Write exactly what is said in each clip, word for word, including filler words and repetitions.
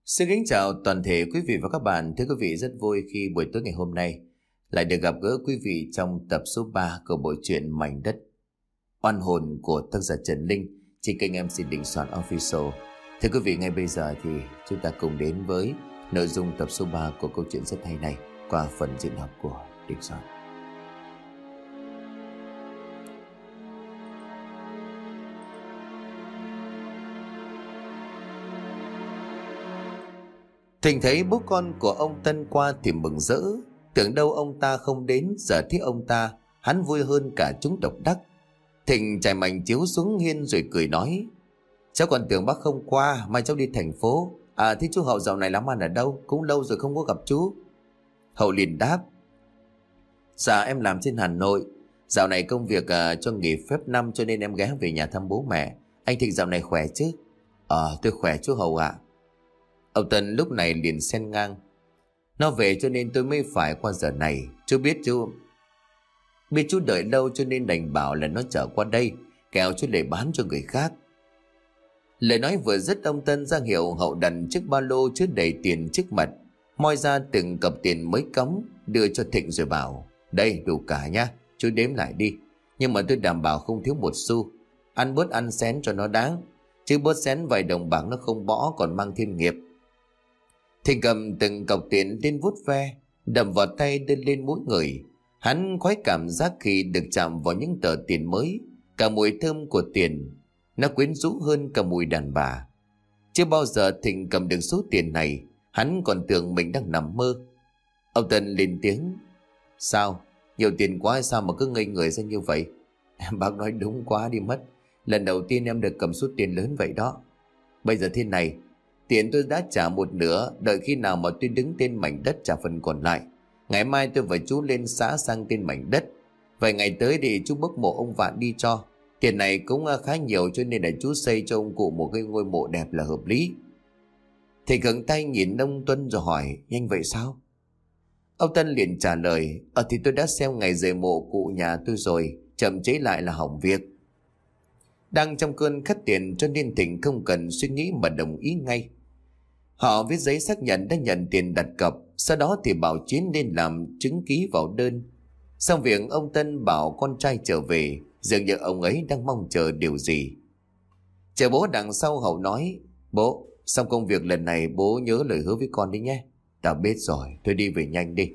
Xin kính chào toàn thể quý vị và các bạn. Thưa quý vị, rất vui khi buổi tối ngày hôm nay lại được gặp gỡ quý vị trong tập số ba của bộ truyện Mảnh Đất Oan Hồn của tác giả Trần Linh trên kênh em xê Đình Soạn Official. Thưa quý vị, ngay bây giờ thì chúng ta cùng đến với nội dung tập số ba của câu chuyện rất hay này qua phần diễn đọc của Đình Soạn. Thịnh thấy bố con của ông Tân qua thì mừng rỡ. Tưởng đâu ông ta không đến, giờ thấy ông ta, hắn vui hơn cả chúng độc đắc. Thịnh trải mảnh chiếu xuống hiên rồi cười nói: Cháu còn tưởng bác không qua, mai cháu đi thành phố. À thế chú Hậu dạo này làm ăn ở đâu? Cũng lâu rồi không có gặp chú. Hậu liền đáp: Dạ em làm trên Hà Nội. Dạo này công việc uh, cho nghỉ phép năm cho nên em ghé về nhà thăm bố mẹ. Anh Thịnh dạo này khỏe chứ? Ờ tôi khỏe chú Hậu ạ. Ông Tân lúc này liền xen ngang: Nó về cho nên tôi mới phải qua giờ này. Chú biết chú Biết chú đợi lâu cho nên đành bảo là nó chở qua đây, kẻo chú để bán cho người khác. Lời nói vừa dứt, ông Tân ra hiệu Hậu đặt chiếc ba lô chứa đầy tiền trước mặt, moi ra từng cặp tiền mới cống đưa cho Thịnh rồi bảo: Đây đủ cả nhá, chú đếm lại đi. Nhưng mà tôi đảm bảo không thiếu một xu. Ăn bớt ăn xén cho nó đáng, chứ bớt xén vài đồng bạc nó không bỏ còn mang thêm nghiệp. Thịnh cầm từng cọc tiền lên vuốt ve, đầm vào tay đưa lên mũi người. Hắn khoái cảm giác khi được chạm vào những tờ tiền mới. Cả mùi thơm của tiền nó quyến rũ hơn cả mùi đàn bà. Chưa bao giờ Thịnh cầm được số tiền này, hắn còn tưởng mình đang nằm mơ. Ông Tân lên tiếng: Sao? Nhiều tiền quá hay sao mà cứ ngây người ra như vậy? Bác nói đúng quá đi mất. Lần đầu tiên em được cầm số tiền lớn vậy đó. Bây giờ thế này, tiền tôi đã trả một nửa, đợi khi nào mà tôi đứng tên mảnh đất trả phần còn lại. Ngày mai tôi và chú lên xã sang tên mảnh đất. Vài ngày tới thì chú bốc mộ ông Vạn đi cho. Tiền này cũng khá nhiều cho nên là chú xây cho ông cụ một cái ngôi mộ đẹp là hợp lý. Thầy cẩn tay nhìn ông Tuân rồi hỏi: Nhanh vậy sao? Ông Tân liền trả lời: Ờ thì tôi đã xem ngày rời mộ cụ nhà tôi rồi, chậm chế lại là hỏng việc. Đang trong cơn khất tiền cho nên Thịnh không cần suy nghĩ mà đồng ý ngay. Họ viết giấy xác nhận đã nhận tiền đặt cọc, sau đó thì bảo Chiến lên làm chứng ký vào đơn. Xong việc, ông Tân bảo con trai trở về, dường như ông ấy đang mong chờ điều gì. Chờ bố đằng sau, Hậu nói: Bố, xong công việc lần này bố nhớ lời hứa với con đi nhé. Ta biết rồi, thôi đi về nhanh đi.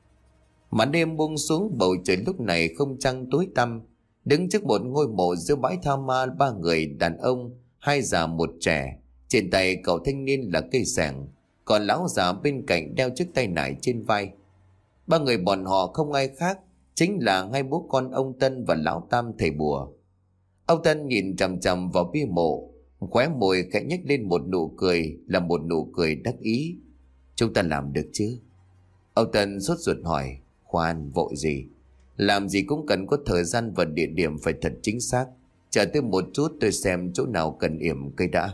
Màn đêm buông xuống, bầu trời lúc này không trăng tối tăm. Đứng trước một ngôi mộ giữa bãi tha ma, ba người đàn ông, hai già một trẻ. Trên tay cậu thanh niên là cây xẻng, còn lão già bên cạnh đeo chiếc tay nải trên vai. Ba người bọn họ không ai khác, chính là hai bố con ông Tân và lão Tam thầy bùa. Ông Tân nhìn chằm chằm vào bia mộ, khóe môi khẽ nhếch lên một nụ cười, là một nụ cười đắc ý. Chúng ta làm được chứ? Ông Tân sốt ruột hỏi: Khoan, vội gì? Làm gì cũng cần có thời gian và địa điểm phải thật chính xác. Chờ tôi một chút, tôi xem chỗ nào cần yểm cây đã.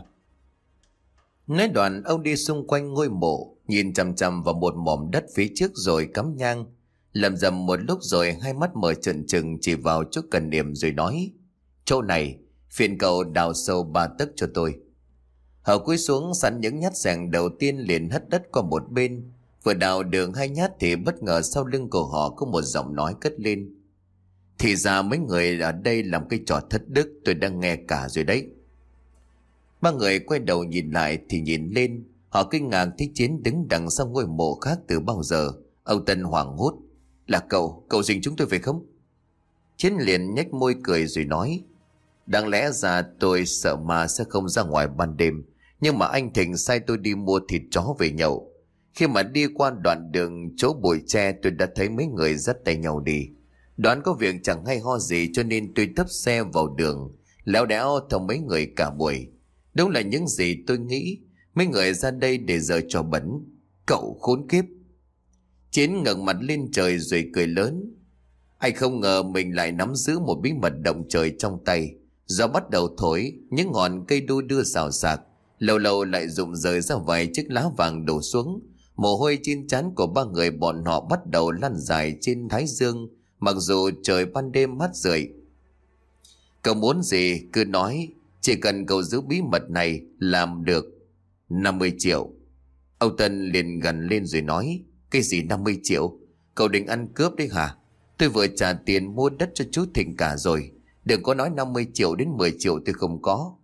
Nói đoạn, ông đi xung quanh ngôi mộ, nhìn chằm chằm vào một mỏm đất phía trước rồi cắm nhang. Lầm rầm một lúc rồi hai mắt mở trợn trừng chỉ vào chỗ cần yểm rồi nói: Chỗ này, phiền cậu đào sâu ba tấc cho tôi. Họ cúi xuống sắn những nhát xẻng đầu tiên liền hất đất qua một bên. Vừa đào đường hai nhát thì bất ngờ sau lưng của họ có một giọng nói cất lên: Thì ra mấy người ở đây làm cái trò thất đức, tôi đang nghe cả rồi đấy. Ba người quay đầu nhìn lại thì nhìn lên. Họ kinh ngạc thấy Chiến đứng đằng sau ngôi mộ khác từ bao giờ. Ông Tân hoảng hốt: Là cậu, cậu dình chúng tôi phải không? Chiến liền nhếch môi cười rồi nói: Đáng lẽ ra tôi sợ ma sẽ không ra ngoài ban đêm, nhưng mà anh Thịnh sai tôi đi mua thịt chó về nhậu. Khi mà đi qua đoạn đường chỗ bụi tre, tôi đã thấy mấy người dắt tay nhau đi. Đoán có việc chẳng hay ho gì cho nên tôi tấp xe vào đường, léo đéo theo mấy người cả buổi. Đúng là những gì tôi nghĩ, mấy người ra đây để giờ trò bẩn. Cậu khốn kiếp! Chiến ngẩng mặt lên trời rồi cười lớn. Anh không ngờ mình lại nắm giữ một bí mật động trời trong tay. Gió bắt đầu thổi, những ngọn cây đu đưa xào xạc, lâu lâu lại rụng rời ra vài chiếc lá vàng đổ xuống. Mồ hôi trên trán của ba người bọn họ bắt đầu lăn dài trên thái dương, mặc dù trời ban đêm mát rượi. Cậu muốn gì cứ nói, chỉ cần cậu giữ bí mật này làm được năm mươi triệu. Ông Tân liền gần lên rồi nói: Cái gì năm mươi triệu? Cậu định ăn cướp đấy hả? Tôi vừa trả tiền mua đất cho chú Thịnh cả rồi. Đừng có nói năm mươi triệu đến mười triệu tôi không có.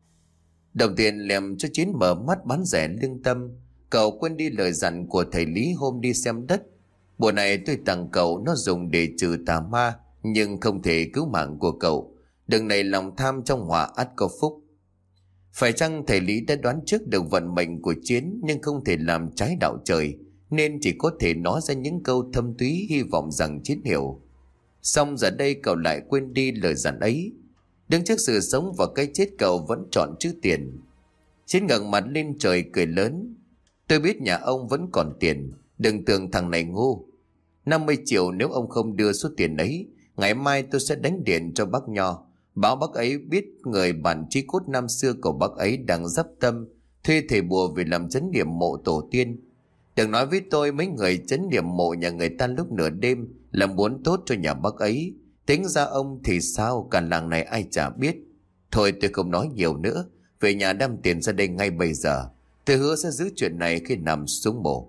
Đồng tiền làm cho Chiến mở mắt bán rẻ lương tâm. Cậu quên đi lời dặn của thầy Lý hôm đi xem đất. Bộ này tôi tặng cậu nó dùng để trừ tà ma, nhưng không thể cứu mạng của cậu. Đừng nảy lòng tham, trong họa ắt có phúc. Phải chăng thầy Lý đã đoán trước được vận mệnh của Chiến, nhưng không thể làm trái đạo trời, nên chỉ có thể nói ra những câu thâm túy, hy vọng rằng Chiến hiểu. Xong giờ đây cậu lại quên đi lời dặn ấy. Đứng trước sự sống và cái chết, cậu vẫn chọn chữ tiền. Chiến ngẩng mặt lên trời cười lớn: Tôi biết nhà ông vẫn còn tiền, đừng tưởng thằng này ngu. năm mươi triệu nếu ông không đưa số tiền ấy, ngày mai tôi sẽ đánh điện cho bác Nho, bảo bác ấy biết người bản chí cốt năm xưa của bác ấy đang dắp tâm thuê thầy bùa về làm chấn niệm mộ tổ tiên. Đừng nói với tôi mấy người chấn niệm mộ nhà người ta lúc nửa đêm là muốn tốt cho nhà bác ấy. Tính ra ông thì sao, cả làng này ai chả biết. Thôi tôi không nói nhiều nữa, về nhà đem tiền ra đây ngay bây giờ. Tôi hứa sẽ giữ chuyện này khi nằm xuống mộ.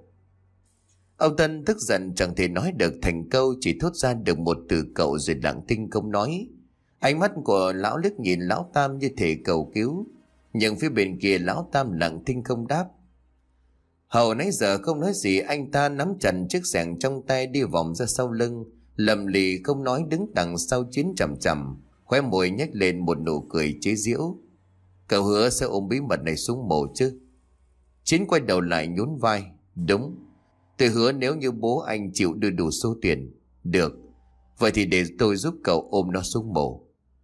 Ông Tân tức giận chẳng thể nói được thành câu, chỉ thốt ra được một từ cậu rồi lặng thinh không nói. Ánh mắt của lão liếc nhìn lão Tam như thể cầu cứu, nhưng phía bên kia lão Tam lặng thinh không đáp. Hầu nãy giờ không nói gì, anh ta nắm chặt chiếc xẻng trong tay đi vòng ra sau lưng, lầm lì không nói, đứng đằng sau Chiến chằm chằm, khóe môi nhếch lên một nụ cười chế giễu. Cậu hứa sẽ ôm bí mật này xuống mộ chứ? Chiến quay đầu lại nhún vai: Đúng, tôi hứa nếu như bố anh chịu đưa đủ số tiền. Được, vậy thì để tôi giúp cậu ôm nó xuống mộ.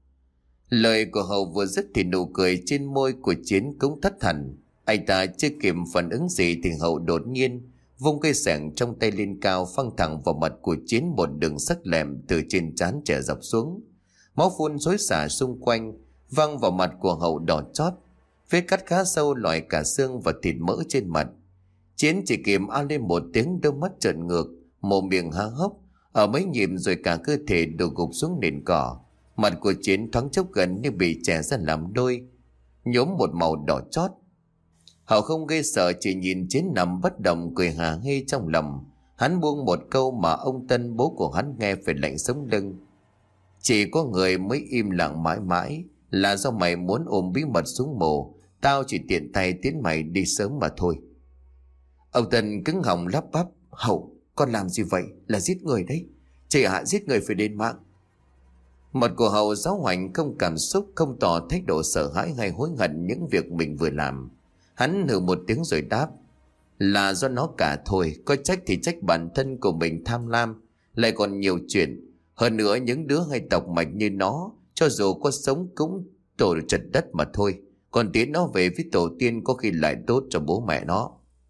Lời của Hầu vừa dứt thì nụ cười trên môi của Chiến cũng thất hẳn. Anh ta chưa kịp phản ứng gì thì Hậu đột nhiên vung cây xẻng trong tay lên cao, phăng thẳng vào mặt của Chiến một đường sắc lẹm từ trên trán chẻ dọc xuống. Máu phun xối xả xung quanh, văng vào mặt của Hậu đỏ chót, vết cắt khá sâu lòi cả xương và thịt mỡ trên mặt. Chiến chỉ kịp a lên một tiếng, đôi mắt trợn ngược, mồm miệng há hốc, ở mấy nhịp rồi cả cơ thể đổ gục xuống nền cỏ. Mặt của Chiến thoáng chốc gần như bị chẻ ra làm đôi, nhuốm một màu đỏ chót. Hậu không gây sợ, chỉ nhìn Chiến nằm bất động cười hà hê trong lòng. Hắn buông một câu mà ông Tân bố của hắn nghe phải lạnh sống lưng: Chỉ có người mới im lặng mãi mãi, là do mày muốn ôm bí mật xuống mồ. Tao chỉ tiện tay tiến mày đi sớm mà thôi. Ông Tân cứng họng lắp bắp: Hậu, con làm gì vậy? Là giết người đấy. Trời ạ, giết người phải đền mạng. Mặt của Hậu giáo hoành không cảm xúc, không tỏ thái độ sợ hãi hay hối hận những việc mình vừa làm. Hắn hừ một tiếng rồi đáp: Là do nó cả thôi, có trách thì trách bản thân của mình tham lam, lại còn nhiều chuyện. Hơn nữa những đứa hay tộc mạch như nó, cho dù có sống cũng tổ trật đất mà thôi. Còn tiến nó về với tổ tiên có khi lại tốt cho bố mẹ nó.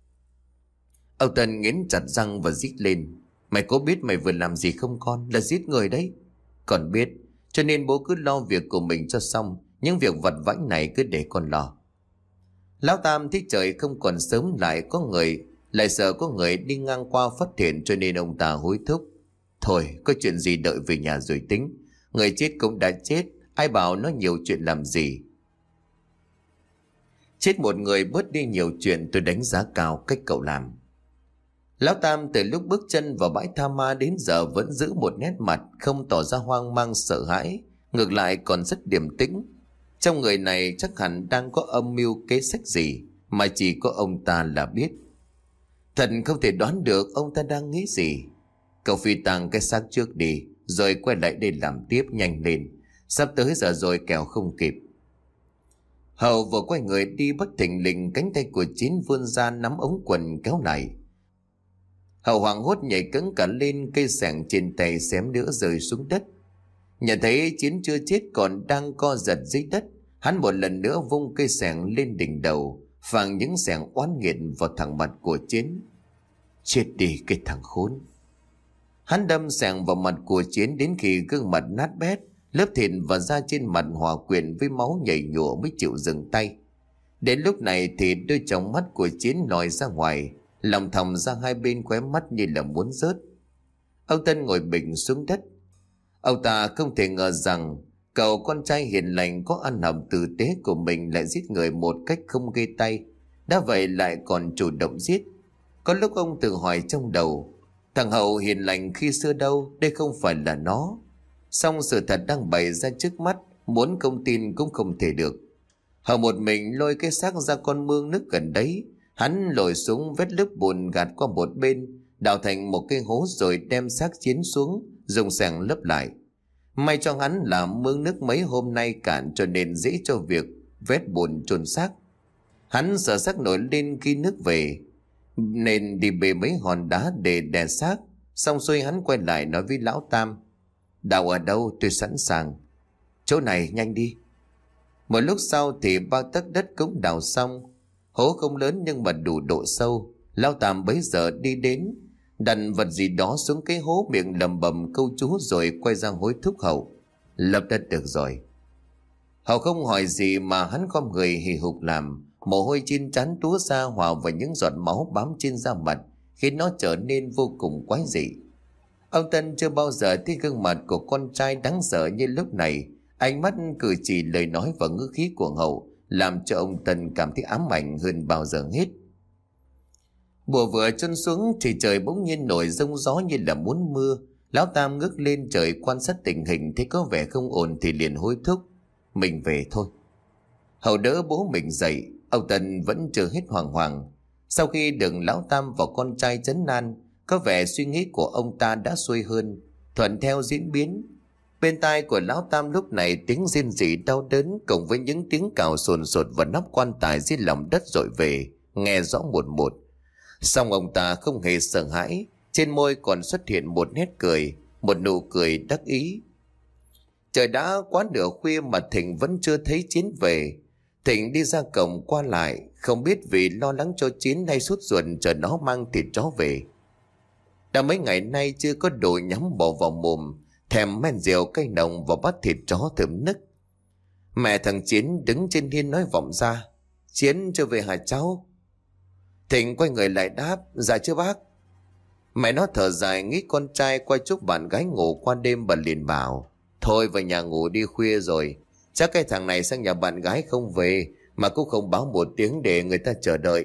Ông Tân nghiến chặt răng và rít lên: Mày có biết mày vừa làm gì không con? Là giết người đấy. Còn biết, cho nên bố cứ lo việc của mình cho xong, những việc vặt vãnh này cứ để con lo. Lão Tam thấy trời không còn sớm, lại có người, lại sợ có người đi ngang qua phát hiện, cho nên ông ta hối thúc: Thôi, có chuyện gì đợi về nhà rồi tính. Người chết cũng đã chết, ai bảo nó nhiều chuyện làm gì. Chết một người bớt đi nhiều chuyện, tôi đánh giá cao cách cậu làm. Lão Tam từ lúc bước chân vào bãi tha ma đến giờ vẫn giữ một nét mặt không tỏ ra hoang mang sợ hãi, ngược lại còn rất điềm tĩnh. Trong người này chắc hẳn đang có âm mưu kế sách gì mà chỉ có ông ta là biết. Thật không thể đoán được ông ta đang nghĩ gì. Cậu phi tàng cái xác trước đi, rồi quay lại đây làm tiếp, nhanh lên, sắp tới giờ rồi kẻo không kịp. Hậu vừa quay người đi, bất thình lình cánh tay của Chiến vươn ra nắm ống quần kéo lại. Hậu hoảng hốt nhảy cẫng cả lên, cây xẻng trên tay xém nữa rơi xuống đất. Nhận thấy Chiến chưa chết còn đang co giật dưới đất, hắn một lần nữa vung cây xẻng lên đỉnh đầu, phang những xẻng oán nghiệt vào thẳng mặt của Chiến. Chết đi cái thằng khốn! Hắn đâm xẻng vào mặt của Chiến đến khi gương mặt nát bét, lớp thịt và da trên mặt hòa quyện với máu nhảy nhụa mới chịu dừng tay. Đến lúc này thì đôi tròng mắt của Chiến lòi ra ngoài, lòng thòng ra hai bên khóe mắt như là muốn rớt. Ông Tân ngồi bịch xuống đất. Ông ta không thể ngờ rằng cậu con trai hiền lành có ăn học tử tế của mình lại giết người một cách không ghê tay, đã vậy lại còn chủ động giết. Có lúc ông tự hỏi trong đầu, thằng Hậu hiền lành khi xưa đâu, đây không phải là nó. Song sự thật đang bày ra trước mắt, muốn không tin cũng không thể được. Hậu một mình lôi cái xác ra con mương nước gần đấy. Hắn lội xuống vết lớp bùn gạt qua một bên, đào thành một cái hố rồi đem xác Chiến xuống, dùng xẻng lấp lại. May cho hắn là mương nước mấy hôm nay cạn, cho nên dễ cho việc vét bùn chôn xác. Hắn sợ xác nổi lên khi nước về, nên đi bê mấy hòn đá để đè xác. Xong xuôi hắn quay lại nói với lão Tam, đào ở đâu tôi sẵn sàng. Chỗ này nhanh đi. Một lúc sau thì bao tấc đất cũng đào xong. Hố không lớn nhưng mà đủ độ sâu. Lão Tam bấy giờ đi đến, đặt vật gì đó xuống cái hố, miệng lầm bầm câu chú rồi quay ra hối thúc Hậu, lấp đất được rồi. Hậu không hỏi gì mà hắn khom người hì hục làm. Mồ hôi trên trán túa ra hòa vào những giọt máu bám trên da mặt, khiến nó trở nên vô cùng quái dị. Ông Tân chưa bao giờ thấy gương mặt của con trai đáng sợ như lúc này. Ánh mắt, cử chỉ, lời nói và ngữ khí của Hậu làm cho ông Tân cảm thấy ám ảnh hơn bao giờ hết. Bùa vừa chôn xuống thì trời bỗng nhiên nổi giông gió như là muốn mưa. Lão Tam ngước lên trời quan sát tình hình, thấy có vẻ không ổn thì liền hối thúc, mình về thôi. Hậu đỡ bố mình dậy. Ông Tân vẫn chưa hết hoàng hoàng. Sau khi được lão Tam và con trai trấn an, có vẻ suy nghĩ của ông ta đã xuôi hơn, thuận theo diễn biến. Bên tai của lão Tam lúc này tiếng rên rỉ đau đớn cộng với những tiếng cào sồn sột và nắp quan tài dưới lòng đất dội về, nghe rõ một một. Song ông ta không hề sợ hãi, trên môi còn xuất hiện một nét cười, một nụ cười đắc ý. Trời đã quá nửa khuya mà Thịnh vẫn chưa thấy Chiến về. Thịnh đi ra cổng qua lại, không biết vì lo lắng cho Chiến hay sốt ruột chờ nó mang thịt chó về. Đã mấy ngày nay chưa có đồ nhắm bỏ vào mồm, thèm men rượu cay nồng và bát thịt chó thơm nức. Mẹ thằng Chiến đứng trên hiên nói vọng ra, Chiến chưa về hả cháu? Thịnh quay người lại đáp, dạ chưa bác. Mẹ nó thở dài nghĩ con trai qua chúc bạn gái ngủ qua đêm, bà liền bảo, thôi về nhà ngủ đi, khuya rồi. Chắc cái thằng này sang nhà bạn gái không về, mà cũng không báo một tiếng để người ta chờ đợi.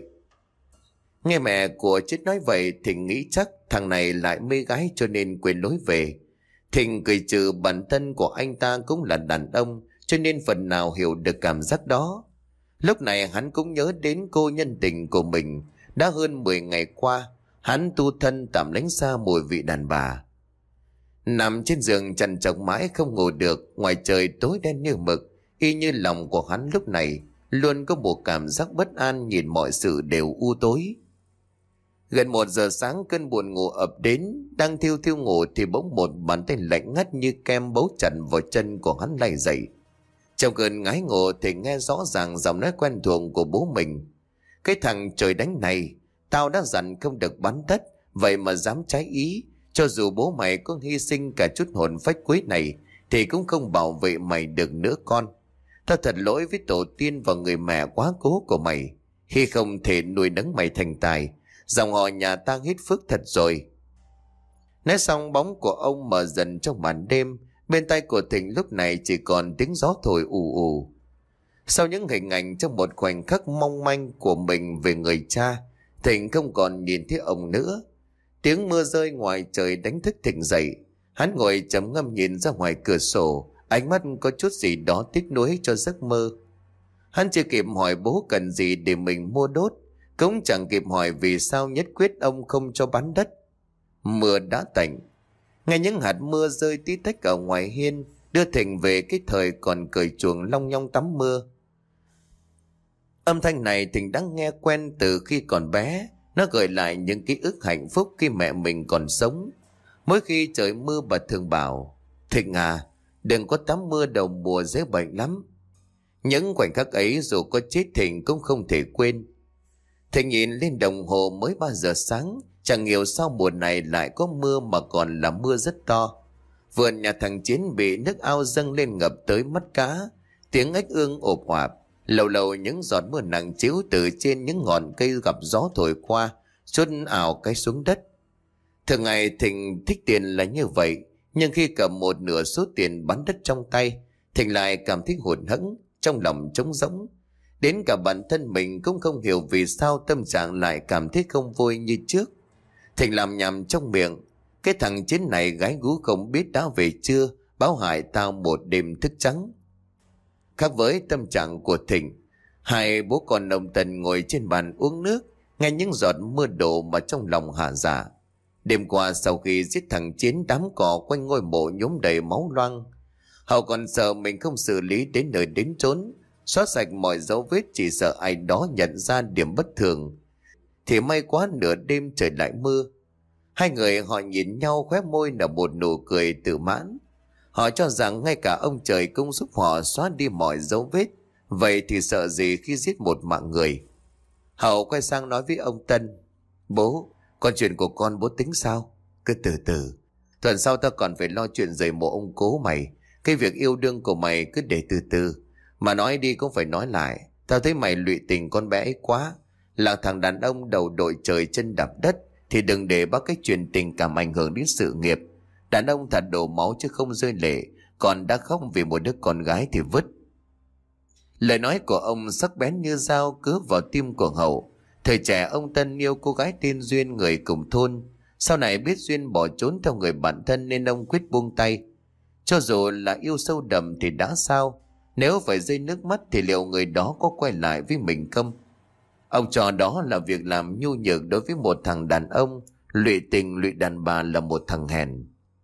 Nghe mẹ của Chết nói vậy, Thịnh nghĩ chắc thằng này lại mê gái cho nên quên lối về. Thịnh cười trừ bản thân của anh ta cũng là đàn ông, cho nên phần nào hiểu được cảm giác đó. Lúc này hắn cũng nhớ đến cô nhân tình của mình. Đã hơn mười ngày qua, hắn tu thân tạm lánh xa mùi vị đàn bà. Nằm trên giường trằn trọc mãi không ngủ được, ngoài trời tối đen như mực, y như lòng của hắn lúc này luôn có một cảm giác bất an, nhìn mọi sự đều u tối. Gần một giờ sáng cơn buồn ngủ ập đến, đang thiêu thiêu ngủ thì bỗng một bàn tay lạnh ngắt như kem bấu chặt vào chân của hắn lay dậy. Trong cơn ngái ngủ thì nghe rõ ràng giọng nói quen thuộc của bố mình. Cái thằng trời đánh này, tao đã dặn không được bắn đất, vậy mà dám trái ý. Cho dù bố mày có hy sinh cả chút hồn phách cuối này thì cũng không bảo vệ mày được nữa con. Tao thật lỗi với tổ tiên và người mẹ quá cố của mày, khi không thể nuôi nấng mày thành tài. Dòng họ nhà ta hết phước thật rồi. Nói xong bóng của ông mờ dần trong màn đêm. Bên tai của Thịnh lúc này chỉ còn tiếng gió thổi ù ù. Sau những hình ảnh trong một khoảnh khắc mong manh của mình về người cha, Thịnh không còn nhìn thấy ông nữa. Tiếng mưa rơi ngoài trời đánh thức Thịnh dậy. Hắn ngồi trầm ngâm nhìn ra ngoài cửa sổ, ánh mắt có chút gì đó tiếc nuối cho giấc mơ. Hắn chưa kịp hỏi bố cần gì để mình mua đốt, cũng chẳng kịp hỏi vì sao nhất quyết ông không cho bán đất. Mưa đã tạnh. Nghe những hạt mưa rơi tí tách ở ngoài hiên đưa Thịnh về cái thời còn cởi chuồng long nhong tắm mưa. Âm thanh này Thịnh đã nghe quen từ khi còn bé. Nó gợi lại những ký ức hạnh phúc khi mẹ mình còn sống. Mỗi khi trời mưa bà thường bảo, Thịnh à, đừng có tắm mưa đầu mùa dễ bệnh lắm. Những khoảnh khắc ấy dù có chết Thịnh cũng không thể quên. Thịnh nhìn lên đồng hồ mới ba giờ sáng. Chẳng hiểu sao mùa này lại có mưa mà còn là mưa rất to. Vườn nhà thằng Chiến bị nước ao dâng lên ngập tới mắt cá. Tiếng ếch ương ộp oạp. Lâu lâu những giọt mưa nặng chiếu từ trên những ngọn cây gặp gió thổi qua, chút ảo cái xuống đất. Thường ngày Thịnh thích tiền là như vậy, nhưng khi cầm một nửa số tiền bán đất trong tay, Thịnh lại cảm thấy hụt hẫng, trong lòng trống rỗng. Đến cả bản thân mình cũng không hiểu vì sao tâm trạng lại cảm thấy không vui như trước. Thịnh làm nhầm trong miệng: cái thằng Chiến này gái gú không biết đã về chưa, báo hại tao một đêm thức trắng. Khác với tâm trạng của Thịnh, hai bố con ông Tân ngồi trên bàn uống nước, nghe những giọt mưa đổ mà trong lòng hạ dạ. Đêm qua sau khi giết thằng Chiến, đám cỏ quanh ngôi mộ nhốm đầy máu loang. Hậu còn sợ mình không xử lý đến nơi đến chốn, xóa sạch mọi dấu vết, chỉ sợ ai đó nhận ra điểm bất thường. Thì may quá nửa đêm trời lại mưa. Hai người họ nhìn nhau, khóe môi nở một nụ cười tự mãn. Họ cho rằng ngay cả ông trời cũng giúp họ xóa đi mọi dấu vết, vậy thì sợ gì khi giết một mạng người. Hậu quay sang nói với ông Tân: Bố, còn chuyện của con bố tính sao? Cứ từ từ, tuần sau ta còn phải lo chuyện rời mộ ông cố mày. Cái việc yêu đương của mày cứ để từ từ. Mà nói đi cũng phải nói lại, tao thấy mày lụy tình con bé ấy quá. Là thằng đàn ông đầu đội trời chân đạp đất, thì đừng để bắt cái chuyện tình cảm ảnh hưởng đến sự nghiệp. Đàn ông thật đổ máu chứ không rơi lệ, còn đã khóc vì một đứa con gái thì vứt. Lời nói của ông sắc bén như dao cứa vào tim của Hậu. Thời trẻ ông Tân yêu cô gái tên Duyên, người cùng thôn. Sau này biết Duyên bỏ trốn theo người bạn thân nên ông quyết buông tay. Cho dù là yêu sâu đậm thì đã sao, nếu phải rơi nước mắt thì liệu người đó có quay lại với mình không? Ông cho đó là việc làm nhu nhược đối với một thằng đàn ông. Lụy tình lụy đàn bà là một thằng hèn.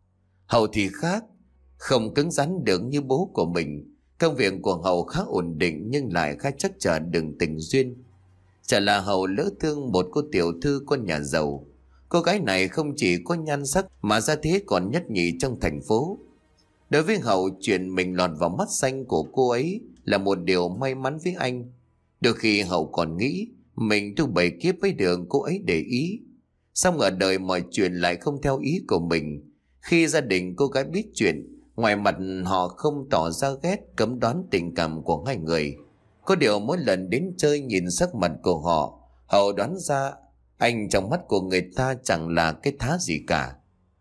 Hậu thì khác, không cứng rắn được như bố của mình. Công việc của Hậu khá ổn định nhưng lại khá chắc chở đường tình Duyên. Chả là Hậu lỡ thương một cô tiểu thư con nhà giàu. Cô gái này không chỉ có nhan sắc mà ra thế còn nhất nhì trong thành phố. Đối với Hậu, chuyện mình lọt vào mắt xanh của cô ấy là một điều may mắn với anh. Đôi khi Hậu còn nghĩ mình tu bảy kiếp mới được cô ấy để ý. Xong ở đời mọi chuyện lại không theo ý của mình. Khi gia đình cô gái biết chuyện, ngoài mặt họ không tỏ ra ghét cấm đoán tình cảm của hai người. Có điều mỗi lần đến chơi nhìn sắc mặt của họ, Hậu đoán ra anh trong mắt của người ta chẳng là cái thá gì cả.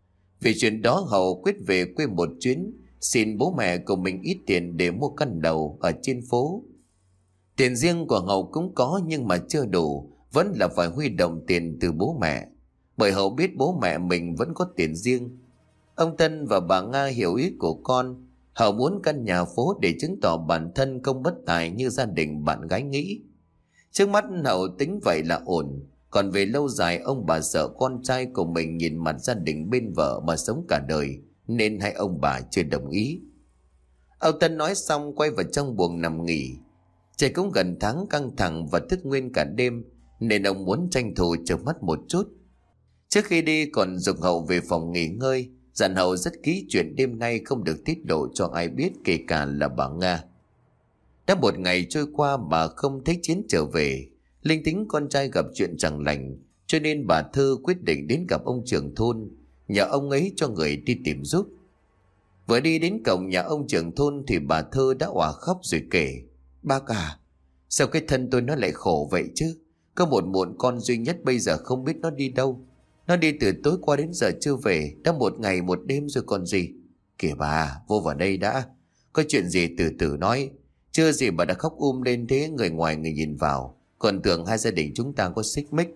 Vì chuyện đó Hậu quyết về quê một chuyến, xin bố mẹ của mình ít tiền để mua căn đầu ở trên phố. Tiền riêng của Hậu cũng có nhưng mà chưa đủ, vẫn là phải huy động tiền từ bố mẹ. Bởi Hậu biết bố mẹ mình vẫn có tiền riêng. Ông Tân và bà Nga hiểu ý của con. Hậu muốn căn nhà phố để chứng tỏ bản thân không bất tài như gia đình bạn gái nghĩ. Trước mắt Hậu tính vậy là ổn. Còn về lâu dài ông bà sợ con trai của mình nhìn mặt gia đình bên vợ mà sống cả đời, nên hai ông bà chưa đồng ý. Ông Tân nói xong quay vào trong buồng nằm nghỉ. Trời cũng gần tháng căng thẳng và thức nguyên cả đêm, nên ông muốn tranh thủ chợp mắt một chút. Trước khi đi còn giục Hậu về phòng nghỉ ngơi, dặn Hậu rất kỹ chuyện đêm nay không được tiết lộ cho ai biết, kể cả là bà Nga. Đã một ngày trôi qua bà không thấy Chiến trở về. Linh tính con trai gặp chuyện chẳng lành, cho nên bà Thư quyết định đến gặp ông trưởng thôn, nhờ ông ấy cho người đi tìm giúp. Vừa đi đến cổng nhà ông trưởng thôn thì bà Thư đã òa khóc rồi kể: Bác à, sao cái thân tôi nó lại khổ vậy chứ? Có một muộn con duy nhất bây giờ không biết nó đi đâu. Nó đi từ tối qua đến giờ chưa về, đã một ngày một đêm rồi còn gì. Kìa bà, vô vào đây đã. Có chuyện gì từ từ nói. Chưa gì bà đã khóc um lên thế, người ngoài người nhìn vào còn tưởng hai gia đình chúng ta có xích mích.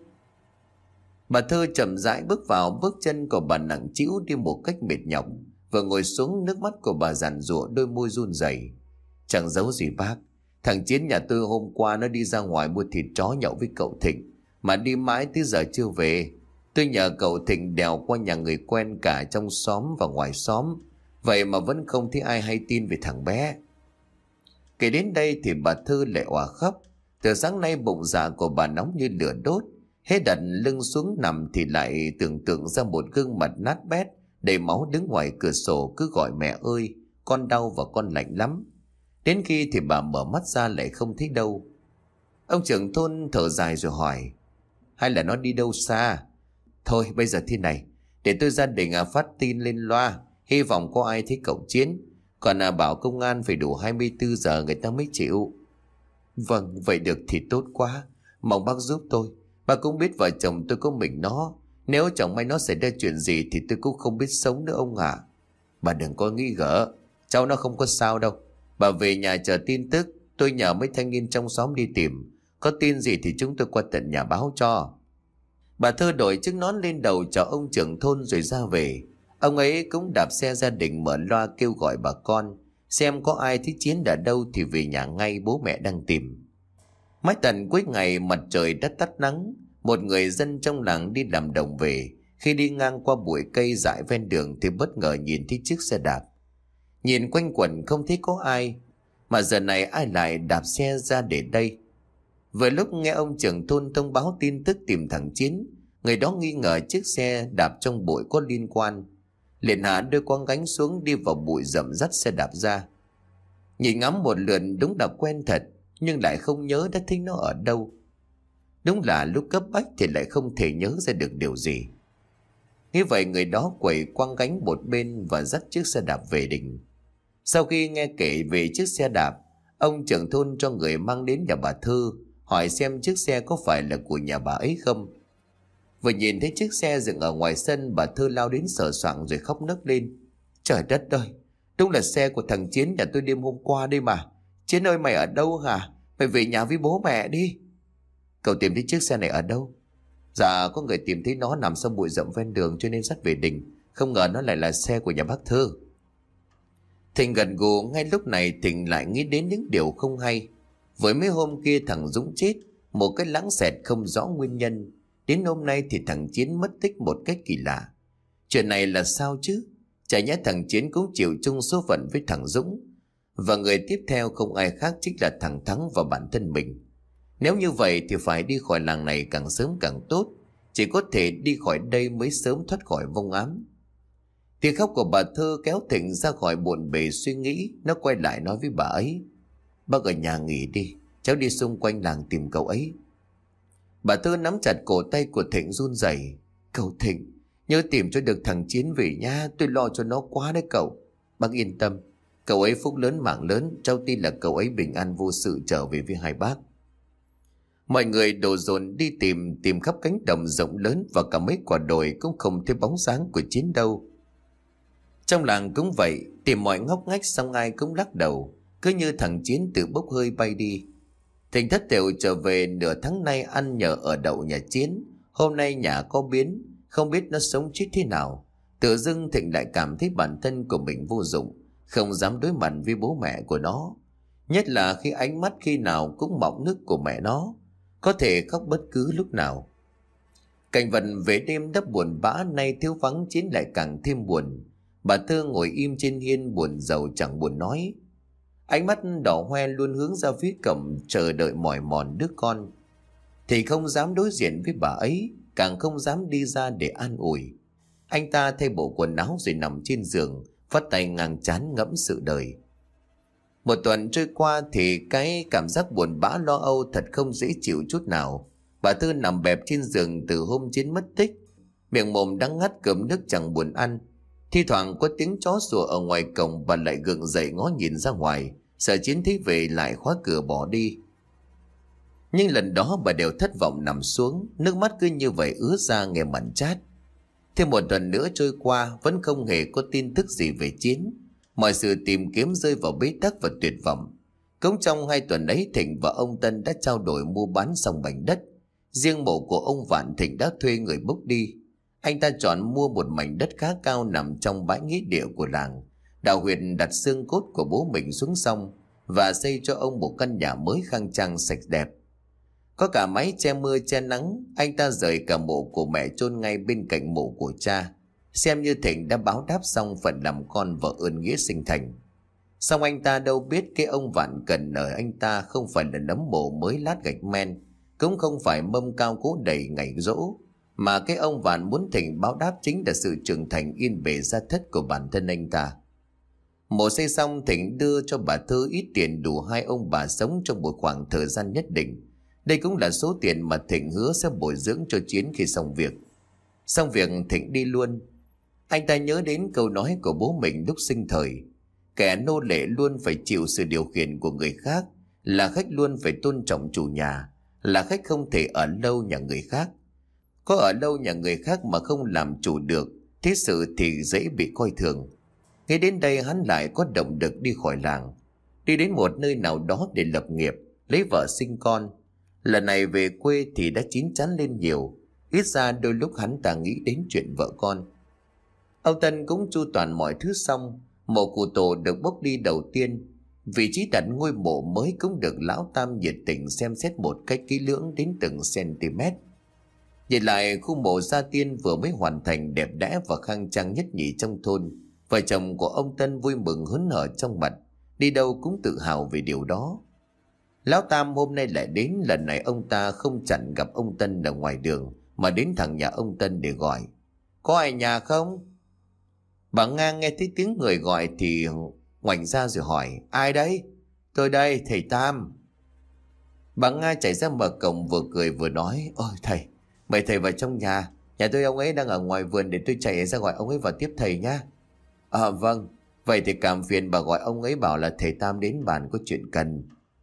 Bà Thơ chậm rãi bước vào, bước chân của bà nặng trĩu đi một cách mệt nhọc. Vừa ngồi xuống, nước mắt của bà giàn giụa, đôi môi run rẩy. Chẳng giấu gì bác, thằng Chiến nhà tôi hôm qua nó đi ra ngoài mua thịt chó nhậu với cậu Thịnh, mà đi mãi tới giờ chưa về. Tôi nhờ cậu Thịnh đèo qua nhà người quen cả trong xóm và ngoài xóm, vậy mà vẫn không thấy ai hay tin về thằng bé. Kể đến đây thì bà Thư lại òa khóc. Từ sáng nay bụng dạ của bà nóng như lửa đốt. Hết đặt lưng xuống nằm thì lại tưởng tượng ra một gương mặt nát bét đầy máu đứng ngoài cửa sổ, cứ gọi mẹ ơi, con đau và con lạnh lắm. Đến khi thì bà mở mắt ra lại không thấy đâu. Ông trưởng thôn thở dài rồi hỏi: Hay là nó đi đâu xa? Thôi bây giờ thế này, để tôi gia đình à, phát tin lên loa, hy vọng có ai thấy cậu Chiến. Còn à, bảo công an phải đủ hai mươi tư giờ người ta mới chịu. Vâng, vậy được thì tốt quá. Mong bác giúp tôi. Bà cũng biết vợ chồng tôi có mình nó. Nếu chẳng may nó xảy ra chuyện gì thì tôi cũng không biết sống nữa ông ạ. Bà đừng có nghi ngờ, cháu nó không có sao đâu. Bà về nhà chờ tin tức. Tôi nhờ mấy thanh niên trong xóm đi tìm, có tin gì thì chúng tôi qua tận nhà báo cho. Bà Thơ đội chiếc nón lên đầu cho ông trưởng thôn rồi ra về. Ông ấy cũng đạp xe gia đình mở loa kêu gọi bà con, xem có ai thấy Chiến ở đâu thì về nhà ngay, bố mẹ đang tìm. Mãi tận cuối ngày mặt trời đã tắt nắng, một người dân trong làng đi làm đồng về. Khi đi ngang qua bụi cây dại ven đường thì bất ngờ nhìn thấy chiếc xe đạp. Nhìn quanh quẩn không thấy có ai, mà giờ này ai lại đạp xe ra để đây. Vừa lúc nghe ông trưởng thôn thông báo tin tức tìm thằng Chiến, người đó nghi ngờ chiếc xe đạp trong bụi có liên quan, liền hạ đưa quăng gánh xuống đi vào bụi rậm dắt xe đạp ra. Nhìn ngắm một lượt đúng là quen thật, nhưng lại không nhớ đã thấy nó ở đâu. Đúng là lúc cấp bách thì lại không thể nhớ ra được điều gì. Như vậy người đó quẩy quăng gánh một bên và dắt chiếc xe đạp về đình. Sau khi nghe kể về chiếc xe đạp, ông trưởng thôn cho người mang đến nhà bà Thư, hỏi xem chiếc xe có phải là của nhà bà ấy không. Vừa nhìn thấy chiếc xe dựng ở ngoài sân, bà Thư lao đến sờ soạng rồi khóc nấc lên. Trời đất ơi, đúng là xe của thằng Chiến nhà tôi đêm hôm qua đây mà. Chiến ơi, mày ở đâu hả? Mày về nhà với bố mẹ đi. Cậu tìm thấy chiếc xe này ở đâu? Dạ, có người tìm thấy nó nằm trong bụi rậm ven đường cho nên dắt về đình. Không ngờ nó lại là xe của nhà bác Thư. Thịnh gật gù. Ngay lúc này Thịnh lại nghĩ đến những điều không hay. Với mấy hôm kia thằng Dũng chết một cái lãng xẹt không rõ nguyên nhân, đến hôm nay thì thằng Chiến mất tích một cách kỳ lạ. Chuyện này là sao chứ? Chả nhẽ thằng Chiến cũng chịu chung số phận với thằng Dũng, và người tiếp theo không ai khác chính là thằng Thắng và bản thân mình. Nếu như vậy thì phải đi khỏi làng này càng sớm càng tốt. Chỉ có thể đi khỏi đây mới sớm thoát khỏi vong ám. Tiếng khóc của bà Thơ kéo Thịnh ra khỏi bộn bề suy nghĩ. Nó quay lại nói với bà ấy: Bác ở nhà nghỉ đi, cháu đi xung quanh làng tìm cậu ấy. Bà Thơ nắm chặt cổ tay của Thịnh run rẩy. Cậu Thịnh, nhớ tìm cho được thằng Chiến về nha, tôi lo cho nó quá đấy cậu. Bác yên tâm, cậu ấy phúc lớn mạng lớn, cháu tin là cậu ấy bình an vô sự trở về với hai bác. Mọi người đổ dồn đi tìm, tìm khắp cánh đồng rộng lớn và cả mấy quả đồi cũng không thấy bóng dáng của Chiến đâu. Trong làng cũng vậy, tìm mọi ngóc ngách xong ai cũng lắc đầu, cứ như thằng Chiến tự bốc hơi bay đi. Thịnh thất thểu trở về nửa tháng nay ăn nhờ ở đậu nhà Chiến. Hôm nay nhà có biến, không biết nó sống chết thế nào. Tự dưng Thịnh lại cảm thấy bản thân của mình vô dụng, không dám đối mặt với bố mẹ của nó. Nhất là khi ánh mắt khi nào cũng mọng nước của mẹ nó, có thể khóc bất cứ lúc nào. Cảnh vật về đêm đã buồn bã, nay thiếu vắng Chiến lại càng thêm buồn. Bà Thơ ngồi im trên hiên buồn rầu chẳng buồn nói. Ánh mắt đỏ hoe luôn hướng ra phía cổng, chờ đợi mỏi mòn đứa con. Thì không dám đối diện với bà ấy, càng không dám đi ra để an ủi. Anh ta thay bộ quần áo rồi nằm trên giường, vắt tay ngang trán ngẫm sự đời. Một tuần trôi qua thì cái cảm giác buồn bã lo âu thật không dễ chịu chút nào. Bà Thư nằm bẹp trên giường từ hôm Chiến mất tích, miệng mồm đắng ngắt, cơm nước chẳng buồn ăn. Thi thoảng có tiếng chó sủa ở ngoài cổng, bà lại gượng dậy ngó nhìn ra ngoài, sợ Chiến thấy về lại khóa cửa bỏ đi. Nhưng lần đó bà đều thất vọng nằm xuống, nước mắt cứ như vậy ứa ra nghe mặn chát. Thêm một tuần nữa trôi qua vẫn không hề có tin tức gì về Chiến. Mọi sự tìm kiếm rơi vào bế tắc và tuyệt vọng. Cũng trong hai tuần ấy, Thịnh và ông Tân đã trao đổi mua bán xong mảnh đất. Riêng mộ của ông Vạn, Thịnh đã thuê người bốc đi. Anh ta chọn mua một mảnh đất khá cao nằm trong bãi nghĩa địa của làng, đào huyệt đặt xương cốt của bố mình xuống xong và xây cho ông một căn nhà mới khang trang sạch đẹp. Có cả mái che mưa che nắng, anh ta rời cả mộ của mẹ chôn ngay bên cạnh mộ của cha, xem như Thịnh đã báo đáp xong phần làm con và ơn nghĩa sinh thành. Xong anh ta đâu biết cái ông Vạn cần ở anh ta không phải là nấm mộ mới lát gạch men, cũng không phải mâm cao cỗ đầy ngày dỗ, mà cái ông Vạn muốn Thịnh báo đáp chính là sự trưởng thành yên bề gia thất của bản thân anh ta. Mộ xây xong, Thịnh đưa cho bà Thư ít tiền đủ hai ông bà sống trong một khoảng thời gian nhất định. Đây cũng là số tiền mà Thịnh hứa sẽ bồi dưỡng cho Chiến khi xong việc. Xong việc Thịnh đi luôn. Anh ta nhớ đến câu nói của bố mình lúc sinh thời: kẻ nô lệ luôn phải chịu sự điều khiển của người khác, là khách luôn phải tôn trọng chủ nhà, là khách không thể ở lâu nhà người khác. Có ở lâu nhà người khác mà không làm chủ được, thế sự thì dễ bị coi thường. Nghe đến đây hắn lại có động lực đi khỏi làng. đi đến một nơi nào đó để lập nghiệp, lấy vợ sinh con. Lần này về quê thì đã chín chắn lên nhiều, ít ra đôi lúc hắn ta nghĩ đến chuyện vợ con. Ông Tân cũng chu toàn mọi thứ xong, mộ cụ tổ được bốc đi đầu tiên. Vị trí đặt ngôi mộ mới cũng được lão Tam nhiệt tình xem xét một cách kỹ lưỡng đến từng cm. Nhìn lại khu mộ gia tiên vừa mới hoàn thành đẹp đẽ và khang trang nhất nhì trong thôn, vợ chồng của ông Tân vui mừng hớn hở trong mặt, đi đâu cũng tự hào về điều đó. Lão Tam hôm nay lại đến, lần này ông ta không chặn gặp ông Tân ở ngoài đường mà đến thẳng nhà ông Tân để gọi. Có ai nhà không? Bà Nga nghe thấy tiếng người gọi thì ngoảnh ra rồi hỏi, ai đấy? Tôi đây, thầy Tam. Bà Nga chạy ra mở cổng vừa cười vừa nói, ôi thầy, mời thầy vào trong nhà. Nhà tôi ông ấy đang ở ngoài vườn, để tôi chạy ra gọi ông ấy vào tiếp thầy nhá. À vâng, vậy thì cảm phiền bà gọi ông ấy bảo là thầy Tam đến bàn có chuyện cần.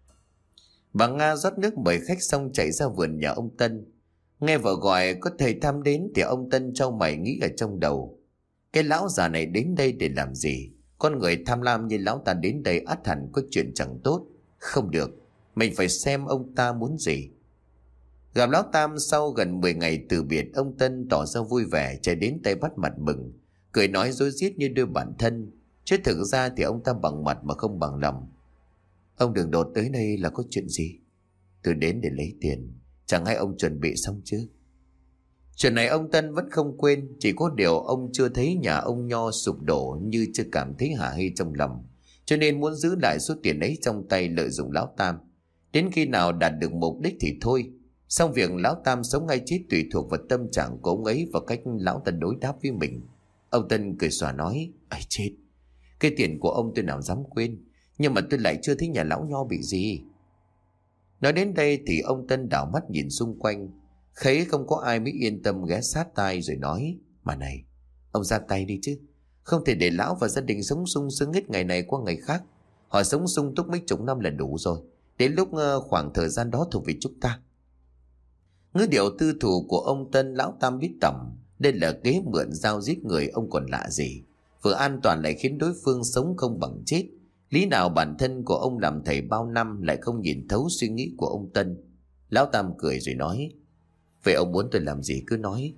Bà Nga rót nước mời khách xong chạy ra vườn nhà ông Tân. Nghe vợ gọi có thầy Tam đến thì ông Tân trao mày nghĩ ở trong đầu, cái lão già này đến đây để làm gì? Con người tham lam như lão ta đến đây ắt hẳn có chuyện chẳng tốt. Không được, mình phải xem ông ta muốn gì. Gặp lão Tam sau gần mười ngày từ biệt, ông Tân tỏ ra vui vẻ chạy đến tay bắt mặt mừng, cười nói rối rít như đôi bạn thân. Chứ thực ra thì ông ta bằng mặt mà không bằng lòng. Ông đừng đột tới đây là có chuyện gì? Tôi đến để lấy tiền, chẳng hay ông chuẩn bị xong chứ? Chuyện này ông Tân vẫn không quên, chỉ có điều ông chưa thấy nhà ông Nho sụp đổ như chưa cảm thấy hả hê trong lòng, cho nên muốn giữ lại số tiền ấy trong tay lợi dụng lão Tam. Đến khi nào đạt được mục đích thì thôi. Xong việc lão Tam sống ngay chết tùy thuộc vào tâm trạng của ông ấy và cách lão ta đối đáp với mình. Ông Tân cười xòa nói, ấy chết, cái tiền của ông tôi nào dám quên, nhưng mà tôi lại chưa thấy nhà lão Nho bị gì. Nói đến đây thì ông Tân đảo mắt nhìn xung quanh, thấy không có ai mới yên tâm ghé sát tai rồi nói, mà này, ông ra tay đi chứ. Không thể để lão và gia đình sống sung sướng hết ngày này qua ngày khác. Họ sống sung túc mấy chục năm là đủ rồi. Đến lúc khoảng thời gian đó thuộc về chúng ta. Ngữ điệu tư thủ của ông Tân lão Tam biết tầm. Đây là kế mượn dao giết người, ông còn lạ gì. Vừa an toàn lại khiến đối phương sống không bằng chết. Lý nào bản thân của ông làm thầy bao năm lại không nhìn thấu suy nghĩ của ông Tân. Lão Tam cười rồi nói, vậy ông muốn tôi làm gì cứ nói.